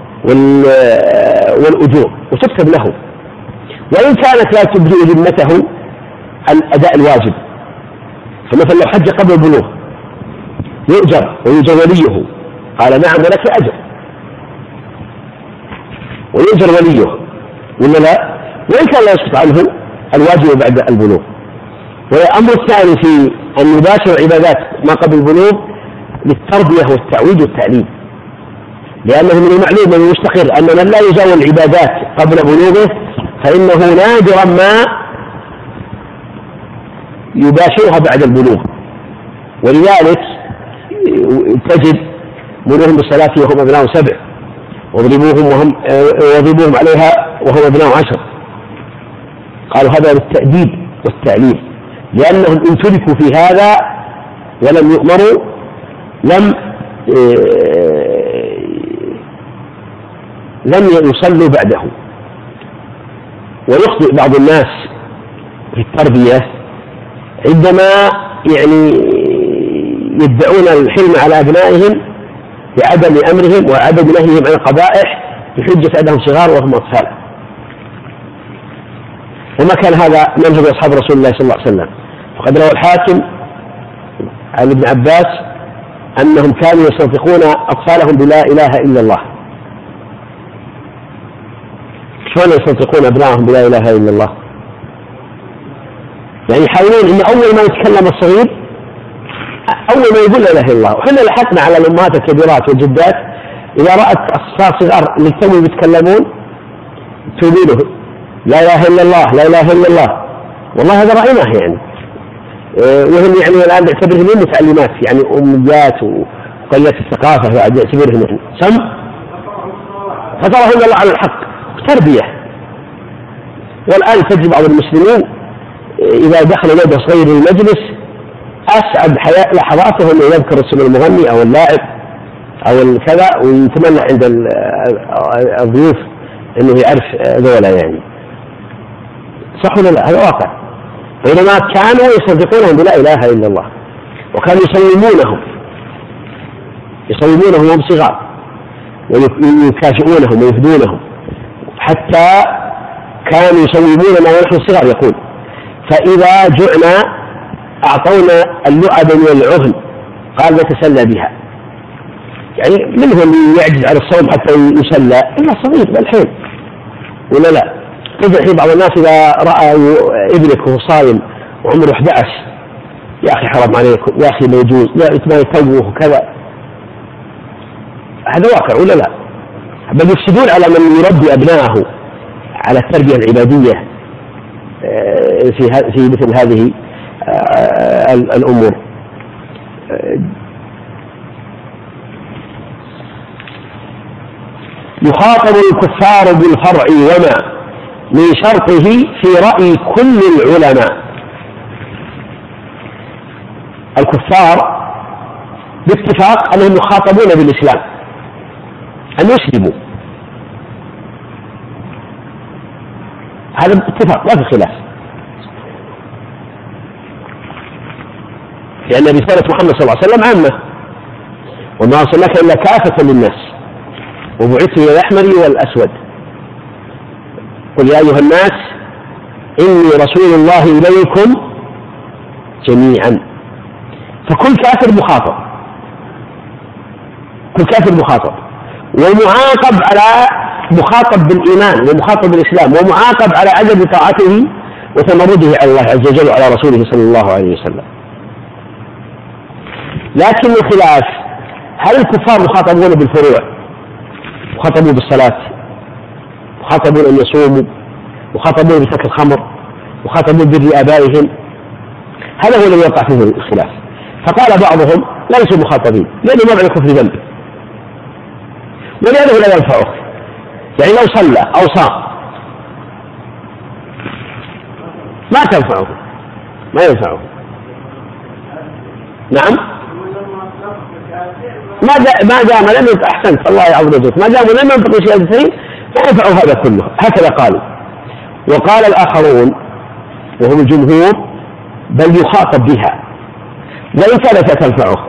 والأجور وتكتب له، وإن كانت لا تبدئ ذمته عن أداء الواجب. فمثلا لو حج قبل البلوغ يؤجر ويؤجر وليه، قال نعم ولك أجر، ويؤجر وليه ولا لا؟ وإن كان لا يسقط عنه الواجب بعد البلوغ. والأمر الثاني في أن يباشر عبادات ما قبل البلوغ للتربية والتعويد والتعليم، لأنه من المعلوم من المستقر أن من لا يزاول العبادات قبل بلوغه فإنه نادرا ما يباشرها بعد البلوغ. ولذلك تجد مروهم بالصلاة وهم أبناء سبع، واضربوهم وهم واضربوهم عليها وهم أبناء عشر. قالوا هذا للتأديب والتعليم، لأنهم إن تركوا في هذا ولم يؤمروا لم لم يصلوا بعده. ويخطئ بعض الناس في التربية عندما يعني يدعون الحلم على أبنائهم بعدم أمرهم وعدم نهيهم عن القبائح بحجة أنهم صغار وهم أطفال، وما كان هذا منهج أصحاب رسول الله صلى الله عليه وسلم. وقد روى الحاكم عن ابن عباس أنهم كانوا يصدقون أطفالهم بلا إله إلا الله. شلون يصدقون أبنائهم بلا إله إلا الله؟ يعني يحاولون إن أول ما يتكلم الصغير أول ما يقول لا إله إلا الله. وحنا لحقنا على الأمهات الكبيرات والجدات إذا رأت أطفال صغار اللي توهم يتكلمون تقول له لا إله إلا الله لا إله إلا الله، والله هذا رأيناه يعني. وهم يعني الآن نعتبرهم متعلمات يعني أميات وقلة الثقافة بعد يعتبرهم يعني سم فطرهم الله على الحق وتربية. والآن تجد بعض المسلمين إذا دخل ولد صغير المجلس أسعد حياة لحظاته أنه يذكر اسم المغني أو اللاعب أو الكذا، ويتمنى عند الضيوف أنه يعرف ذولا يعني. صح ولا لا؟ هذا واقع. بينما كانوا يصدقونهم بلا إله إلا الله، وكانوا يصومونهم يصومونهم وهم صغار ويكافئونهم ويفدونهم، حتى كانوا يصوموننا ونحن صغار. يقول فإذا جعنا أعطونا اللعب من العهن قال نتسلى بها. يعني منهم اللي يعجز على الصوم حتى يسلى إلا صغير بالحين ولا لا؟ تجد في بعض الناس إذا رأى ابنك وهو صايم وعمره أحد عشر يا أخي حرام عليكم، يا أخي ما يجوز، لا ما يتوه وكذا. هذا واقع ولا لا؟ بل يفسدون على من يربي أبنائه على التربية العبادية في في مثل هذه الأمور. يخاطب الكفار بالفرع وما من شرطه في رأي كل العلماء. الكفار باتفاق أنهم يخاطبون بالإسلام، أن يسلموا، هذا اتفاق لا في خلاف، لأن رسالة محمد صلى الله عليه وسلم عامة، وما أرسلناك إلا كافة للناس وبعثت إلى الأحمر والأسود. قل يا أيها الناس إني رسول الله إليكم جميعا. فكل كافر مخاطب، كل كافر مخاطب ومعاقب على مخاطب بالإيمان ومخاطب بالإسلام ومعاقب على عدم طاعته وتمرده على الله عز وجل وعلى رسوله صلى الله عليه وسلم. لكن الخلاف هل الكفار مخاطبون بالفروع، مخاطبون بالصلاة، مخاطبون أن يصوموا، مخاطبون بترك الخمر، مخاطبون بر آبائهم؟ هذا هو الذي يقع فيه الخلاف. فقال بعضهم ليسوا مخاطبين لأنه ما بعد الكفر ذنب ولأنه لا ينفعه، يعني لو صلى أو صام ما تنفعه، ما ينفعه. نعم، ما دام لم ينطق، أحسنت الله يعوضك، ما دام لم ينطق شهادتين لا ينفعه هذا كله، هكذا قالوا. وقال الآخرون وهم الجمهور بل يخاطب بها وإن كانت لا تنفعه،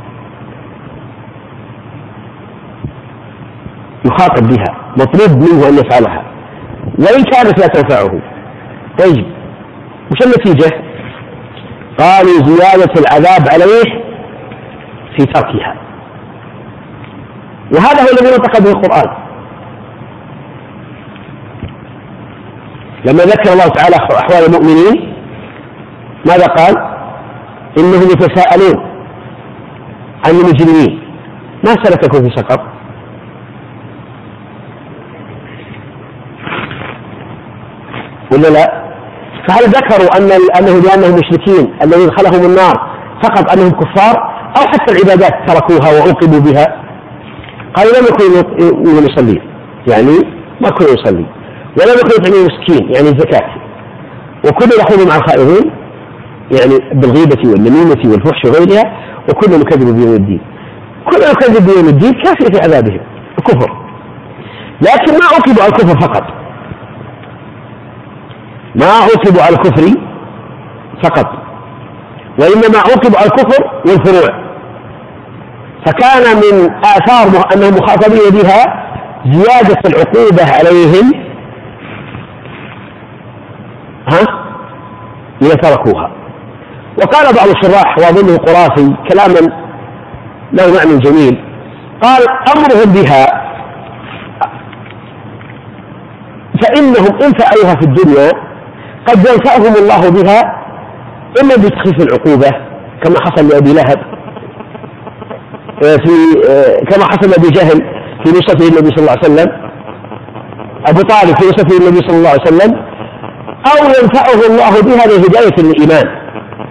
يخاطب بها، مطلوب منه أن يفعلها وإن كانت لا تنفعه. طيب وش النتيجة؟ قالوا زيادة العذاب عليه في تركها، وهذا هو الذي نطق به القرآن لما ذكر الله تعالى أحوال المؤمنين. ماذا قال؟ إنهم يتساءلون عن المجرمين ما سلككم في سقر؟ ولا لا؟ فهل ذكروا أن أنه لأنهم مشركين الذين دخلهم النار فقط أنهم كفار، أو حتى العبادات تركوها وعوقبوا بها؟ قالوا لم يكونوا يصلي، يعني ما كانوا يصلي، ولم يكونوا يطعمون مسكين يعني الزكاة، وكل يأخذوا مع الخائضين يعني بالغيبة والنميمة والفحش وغيرها، وكل يكذب بيوم الدين. كل يكذب بيوم الدين كافر في عذابهم الكفر، لكن ما عوقبوا على الكفر فقط، ما عوقبوا على الكفر فقط، وإنما عوقبوا على الكفر والفروع. فكان من آثار أنهم مخاطبين بها زيادة العقوبة عليهم ها إذا تركوها. وقال بعض الشراح وأظنه قرافي كلاما له معنى جميل، قال أمرهم بها فإنهم إن فعلوها في الدنيا قد ينفعهم الله بها إما بتخفيف العقوبة كما حصل لأبي لهب في كما حصل لأبي جهل في نصرته النبي صلى الله عليه وسلم، أبو طالب في نصرته النبي صلى الله عليه وسلم، أو ينفعه الله بها لهداية الإيمان.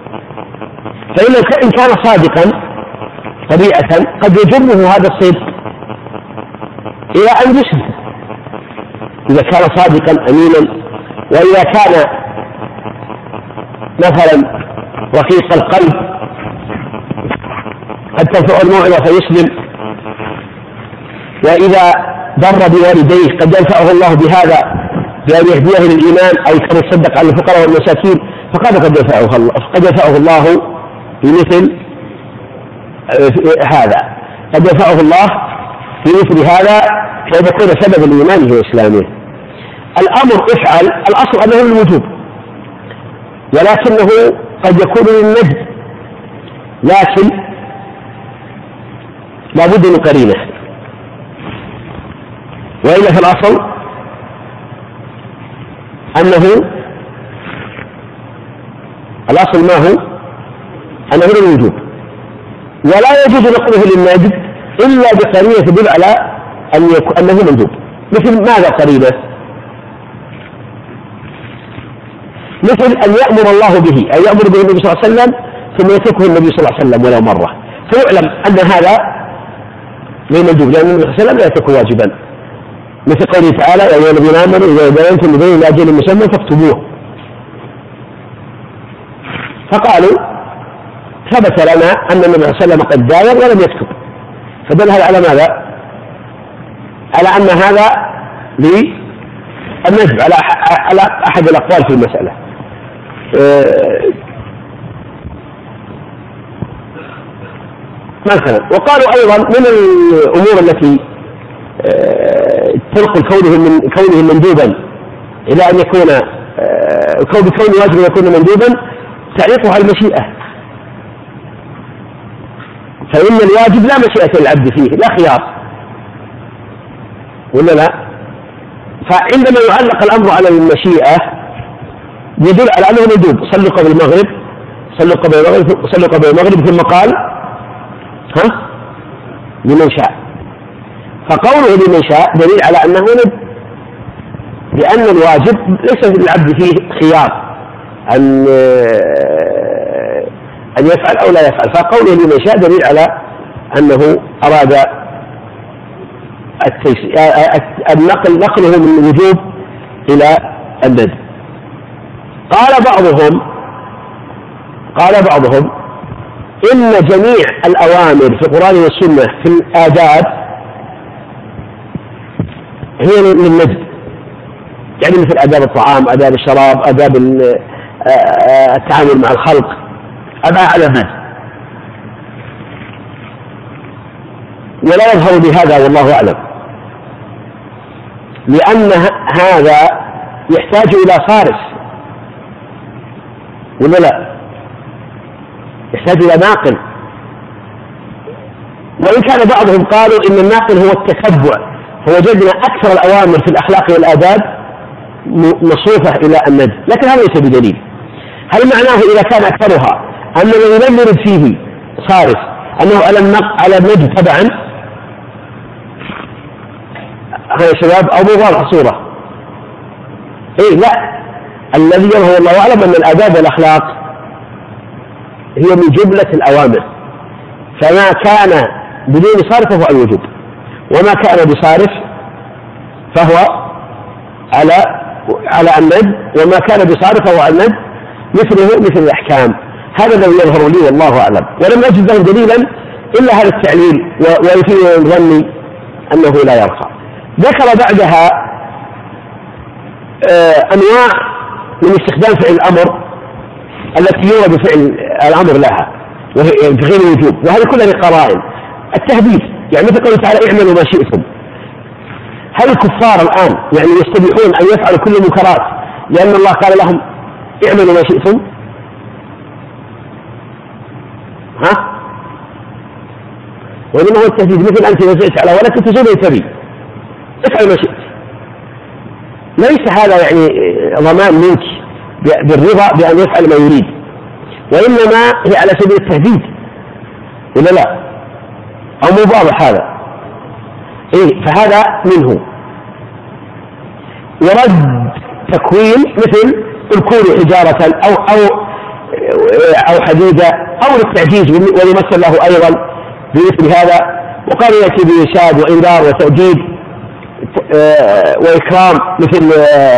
فإن كان صادقا طبيعة قد يجره هذا الصدق إلى أن يشرك، إذا كان صادقا أمينا، وإذا كان مثلا رقيق القلب قد تنفع الموعظة فيسلم، وإذا بر بوالديه قد ينفعه الله بهذا بأن يهديه للإيمان أو كان يتصدق على الفقراء والمساكين، فقد قد ينفعه الله قد ينفعه الله بمثل هذا، قد ينفعه الله في مثل هذا فيكون سبب لإيمانه وإسلامه. الأمر افعل الأصل أنه الوجوب، ولكنه قد يكون للندب، لكن لا بد من قرينة، وإلا في الأصل أنه الأصل ما هو أنه للوجوب، ولا يجوز نقله للندب إلا بقرينة تدل على أن يكون أنه مندوب. مثل ماذا قرينة؟ مثل أن يأمر الله به أو يأمر به النبي صلى الله عليه وسلم ثم يتركه النبي صلى الله عليه وسلم ولا مرة، فيعلم أن هذا غير مندوب لأن النبي صلى الله عليه وسلم لا يترك واجبا، مثل قوله تعالى يا أيها الذين آمنوا إذا دينتم بدين إلى أجل مسمى فاكتبوه. فقالوا ثبت لنا أن النبي صلى الله عليه وسلم قد داين ولم يكتب، فدل هذا على ماذا؟ على أن هذا للنجم على على أحد الأقوال في المسألة. أه مثلا وقالوا أيضا من الأمور التي أه تنقل كونه من كونه مندوبا إلى أن يكون أه كون كونه واجب يكون مندوبا تعليقها المشيئة، فإن الواجب لا مشيئة للعبد فيه لا خيار، ولا لا؟ فعندما يعلق الأمر على المشيئة يدل على أنه ندوب. صلوا قبل المغرب صلوا قبل المغرب صلوا قبل المغرب ثم قال ها لمن شاء. فقوله لمن شاء دليل على أنه ندب، لأن الواجب ليس للعبد فيه خيار أن أن يفعل أو لا يفعل. فقوله لمن شاء دليل على أنه أراد النقل نقله من الوجوب إلى الندب. قال بعضهم قال بعضهم إن جميع الأوامر في القرآن والسنة في الآداب هي للندب، يعني مثل آداب الطعام، آداب الشراب، آداب التعامل مع الخلق، أبا على الناس، ولا يظهر بهذا والله أعلم، لأن هذا يحتاج إلى صارف ولا لا؟ يحتاج إلى ناقل. وإن كان بعضهم قالوا إن الناقل هو التتبع، فوجدنا أكثر الأوامر في الأخلاق والآداب مصروفة إلى الندب، لكن هذا ليس بدليل. هل معناه إذا كان أكثرها أن الذي لم يرد فيه صارف أنه على الندب تبعا؟ هذا شباب أو واضح صورة؟ إيه لا، الذي يظهر الله أعلم أن الآداب والأخلاق هي من جملة الأوامر، فما كان بدون صارف فهو الوجوب، وما كان بصارف فهو على على الندب، وما كان بصارف فهو على الندب، مثله مثل الأحكام. هذا الذي يظهر لي والله أعلم، ولم أجد له دليلا إلا هذا التعليل، ويفيد ظني أنه لا يرقى. ذكر بعدها أنواع من استخدام فعل الأمر التي يورد فعل الأمر لها وهي بغير وجوب، وهذه كلها قرائن. التهديد، يعني مثل قوله تعالى اعملوا ما شئتم. هل الكفار الآن يعني يستبيحون أن يفعلوا كل المنكرات لأن الله قال لهم اعملوا ما شئتم؟ ها؟ وإنما هو التهديد، مثل أنت إذا جئت على ولك تزول تبي افعل ما شئت. ليس هذا يعني ضمان منك بالرضا بأن يفعل ما يريد، وإنما هي على سبيل التهديد ولا لا؟ أو مو واضح هذا؟ إيه، فهذا منه. ورد تكوين مثل الكون حجارة أو أو أو حديدة أو للتعجيز وليمثل له أيضا بمثل هذا. وقال يأتي بإرشاد وإنذار وتأديب وإكرام، مثل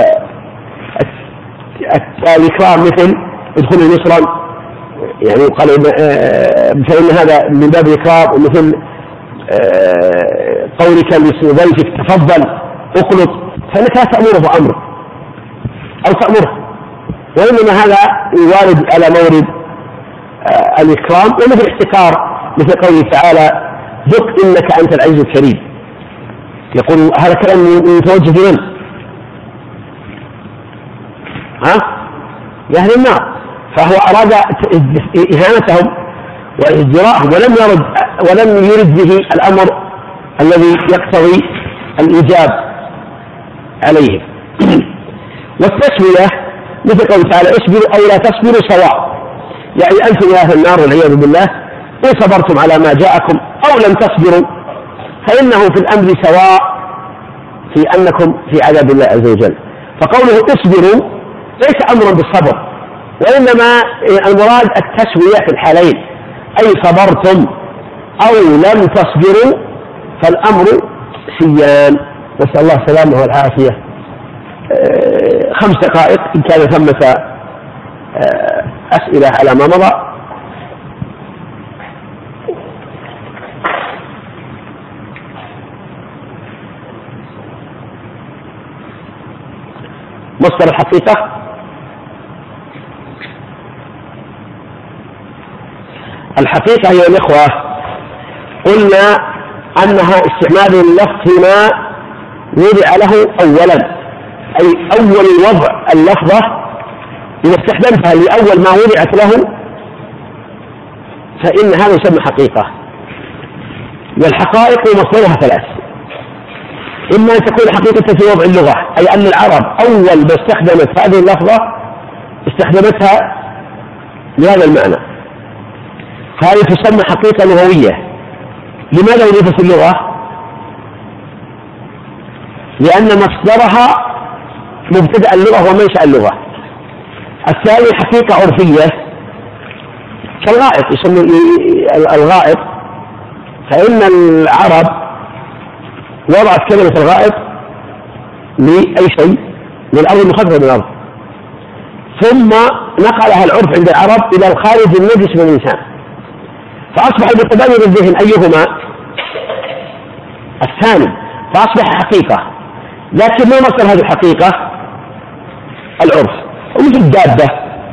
الإكرام مثل ادخلوا مصرا، يعني قال فإن هذا من باب الإكرام، ومثل قولك لضيفك تفضل اقلط، فإنك لا تأمره أمر أو تأمره، وإنما هذا وارد على مورد الإكرام. ومثل الاحتكار مثل قوله تعالى ذق إنك أنت العزيز الكريم، يقول هذا كلام متوجه لمن؟ ها؟ لأهل النار، فهو أراد إهانتهم وإزدراءهم، ولم يرد ولم يرد به الأمر الذي يقتضي الإيجاب عليهم. والتسوية مثل قوله تعالى اصبروا أو لا تصبروا سواء، يعني أنتم يا أهل النار والعياذ بالله إن صبرتم على ما جاءكم أو لم تصبروا فإنه في الأمر سواء في أنكم في عذاب الله عز وجل. فقوله اصبروا ليس أمرا بالصبر، وإنما المراد التسوية في الحالين، أي صبرتم أو لم تصبروا فالأمر سيان. نسأل الله السلامة والعافية. خمس دقائق إن كان ثمة أسئلة على ما مضى. مصدر الحقيقة الحقيقة أيها الإخوة قلنا أنها استعمال اللفظ ما وضع له أولا، أي أول وضع اللفظة إذا استخدمتها لأول ما وضعت له فإن هذا يسمى حقيقة. والحقائق مصدرها ثلاث: إما أن تكون حقيقة في وضع اللغة، أي أن العرب أول ما استخدمت هذه اللفظة استخدمتها لهذا المعنى، هذه تسمى حقيقة لغوية. لماذا أضيفت اللغة؟ لأن مصدرها مبتدأ اللغة ومنشأ اللغة. الثاني حقيقة عرفية كالغائط، يسمى الغائط، فإن العرب وضعت كلمة الغائط لأي شيء للأرض المخففة من الأرض، ثم نقلها العرف عند العرب إلى الخارج النجس من الإنسان، فأصبح بتبادل الذهن أيهما الثاني، فأصبح حقيقة. لكن ما مصدر هذه الحقيقة؟ العرف. ومثل الدابة،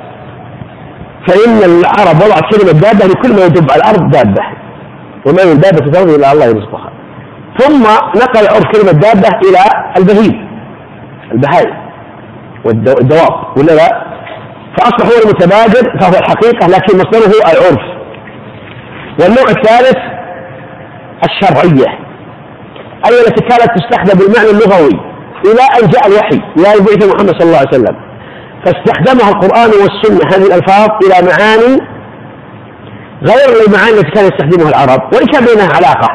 فإن العرب وضعت كلمة دابة لكل ما يدب على الأرض دابة، وما من دابة ترضي إلا الله يرزقها. ثم نقل العرف كلمة دابة إلى البهيم، البهائم والدواب ولا لا؟ فأصبح هو المتبادل فهو الحقيقة، لكن مصدره العرف. والنوع الثالث الشرعية، أي التي كانت تستخدم بالمعنى اللغوي إلى أن جاء الوحي إلى أن بعث محمد صلى الله عليه وسلم، فاستخدمها القرآن والسنة هذه الألفاظ إلى معاني غير المعاني التي كان يستخدمها العرب، وإن كان بينها علاقة.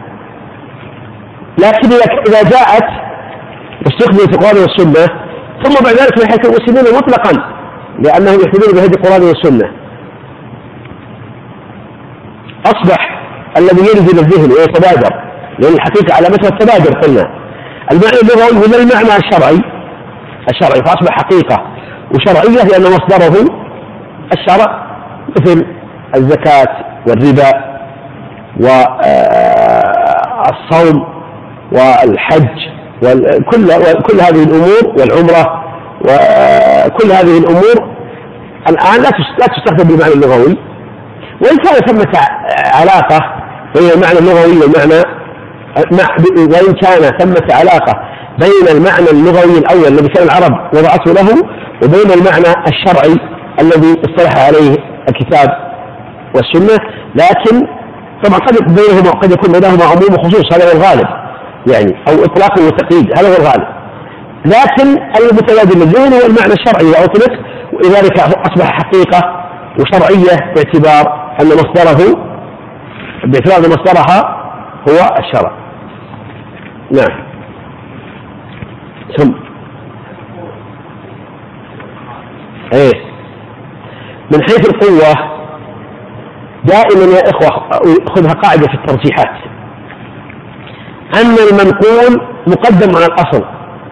لكن إذا جاءت واستخدمت القرآن والسنة ثم بعد ذلك من حيث المسلمين مطلقا، لأنهم يحتملون بهذه القرآن والسنة، أصبح الذي يلد إلى الذهن ويتبادر، لأن الحقيقة على مثل التبادر قلنا المعنى اللغوي من المعنى الشرعي الشرعي فأصبح حقيقة وشرعية، لأن مصدره الشرع، مثل الزكاة والربا والصوم والحج وكل كل هذه الأمور والعمرة وكل هذه الأمور الآن لا تستخدم بالمعنى اللغوي، وإن كان ثمة علاقة بين المعنى اللغوي والمعنى وإن كان ثمة علاقة بين المعنى اللغوي الأول الذي كان العرب وضعته له وبين المعنى الشرعي الذي اصطلح عليه الكتاب والسنة، لكن طبعا قد بينهما قد يكون بينهما عموم وخصوص، هذا هو الغالب يعني، أو إطلاق وتقييد، هذا هو الغالب. لكن المتبادل للذهن هو المعنى الشرعي وأطلق، ولذلك أصبح حقيقة وشرعية باعتبار أن مصدره باعتبار أن مصدرها هو الشرع. نعم. ثم ايه من حيث القوة دائما يا إخوة خذها قاعدة في الترجيحات، أن المنقول مقدم على الأصل.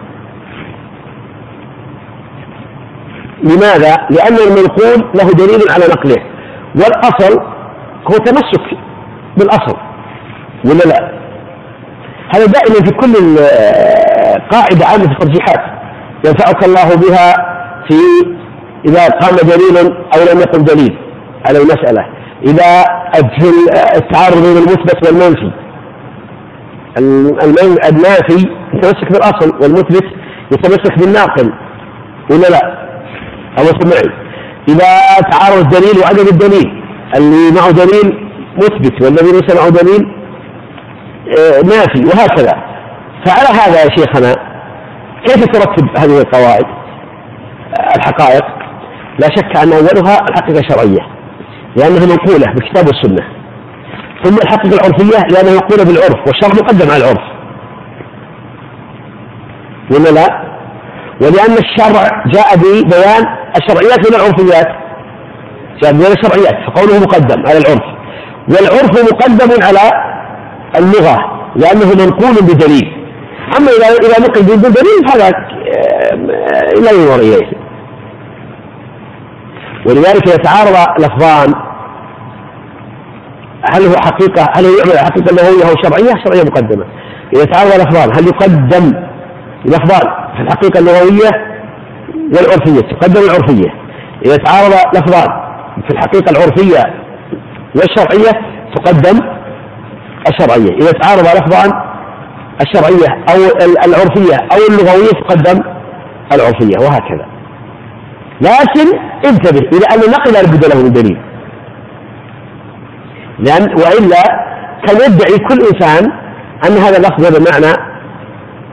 لماذا؟ لأن المنقول له دليل على نقله، والأصل هو تمسك بالأصل ولا لا؟ هذا دائما في كل قاعدة عامة في الترجيحات ينفعك الله بها في إذا قام دليل أو لم يقم دليل على المسألة، إذا في التعارض بين المثبت والمنفي، النافي يتمسك بالأصل والمثبت يتمسك بالناقل ولا لا؟ أو سمعي إذا تعارض الدليل وعدم الدليل، اللي معه دليل مثبت والذي ليس معه دليل نافي، وهكذا. فعلى هذا يا شيخنا كيف ترتب هذه القواعد الحقائق؟ لا شك أن أولها الحقيقة الشرعية لأنها منقولة بالكتاب والسنة، ثم الحقيقة العرفية لأنها منقولة بالعرف، والشرع مقدم على العرف ولا لا؟ ولأن الشرع جاء ببيان الشرعيات ولا العرفيات؟ جاء ببيان الشرعيات، فقوله مقدم على العرف، والعرف مقدم على اللغة لأنه منقول بدليل. أما إذا إذا نقل بدليل فهذا لا ينظر إليه. ولذلك يتعارض لفظان، هل هو حقيقة هل هو يعمل حقيقة اللغوية أو شرعية؟ شرعية مقدمة. إذا تعارض لفظان هل يقدم لفظان في الحقيقة اللغوية والعرفية؟ تقدم العرفية. إذا تعارض لفظان في الحقيقة العرفية والشرعية تقدم الشرعية. إذا تعارض لفظان الشرعية أو العرفية أو اللغوية تقدم العرفية، وهكذا. لكن انتبه إلى أن النقل لا بد له من دليل، لأن وإلا كان يدعي كل إنسان أن هذا اللفظ هذا معنى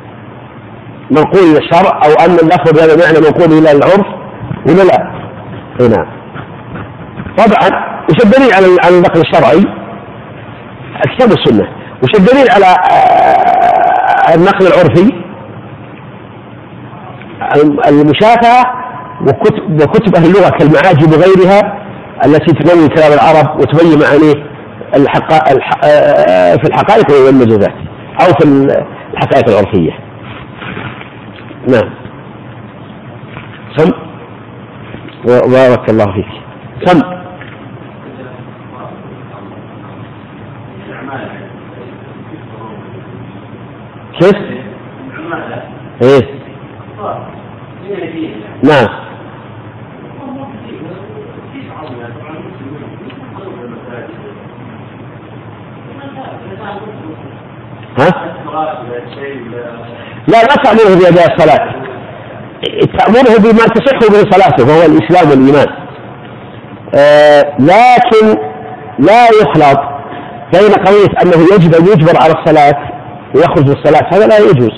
منقول إلى الشرع أو أن اللفظ هذا معنى منقول إلى العرف ولا لا؟ هنا طبعا وش الدليل على النقل الشرعي؟ الكتاب والسنة. وش الدليل على النقل العرفي؟ المشافهة وكتب, وكتب أهل اللغة كالمعاجم وغيرها التي تنوي كلام العرب وتبين معانيه في الحقائق والمجازات أو في الحقائق العرفية. نعم. سم وبارك الله فيك. سم كيف؟ ايه نعم. ها؟ لا لا تأمره بأداء الصلاة، تأمره بما تصح به صلاته وهو الإسلام والإيمان. آه لكن لا يخلط بين قضية أنه يجب أن يجبر على الصلاة ويخرج بالصلاة، هذا لا يجوز،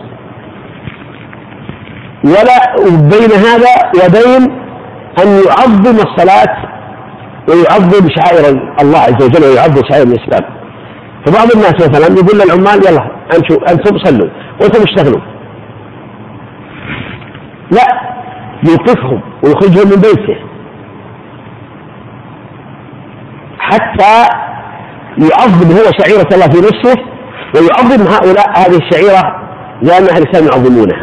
ولا بين هذا وبين أن يعظم الصلاة ويعظم شعائر الله عز وجل ويعظم شعائر الإسلام. فبعض الناس مثلا يقول للعمال يلا أنتم صلوا وأنتم اشتغلوا، لا، يوقفهم ويخرجهم من بيته حتى يعظم هو شعيرة الله في نفسه ويعظم هؤلاء هذه الشعيرة لأن أهل الإسلام يعظمونها.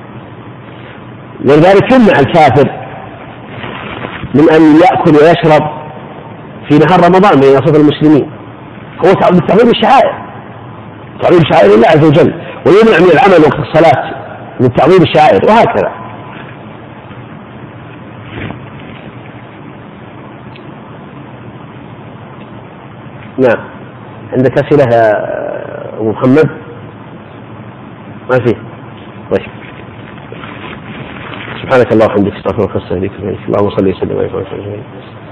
ولذلك يمنع الكافر من أن يأكل ويشرب في نهار رمضان بين أصحاب المسلمين، هو تعظيم الشعائر، تعظيم شعائر الله عز وجل، ويمنع من العمل وقت الصلاة من تعظيم الشعائر، وهكذا. نعم. عندك أسئلة يا أبو محمد؟ ما فيه. طيب. سبحانك اللهم وبحمدك استغفرك واستهديك. اللهم صل وسلم على محمد.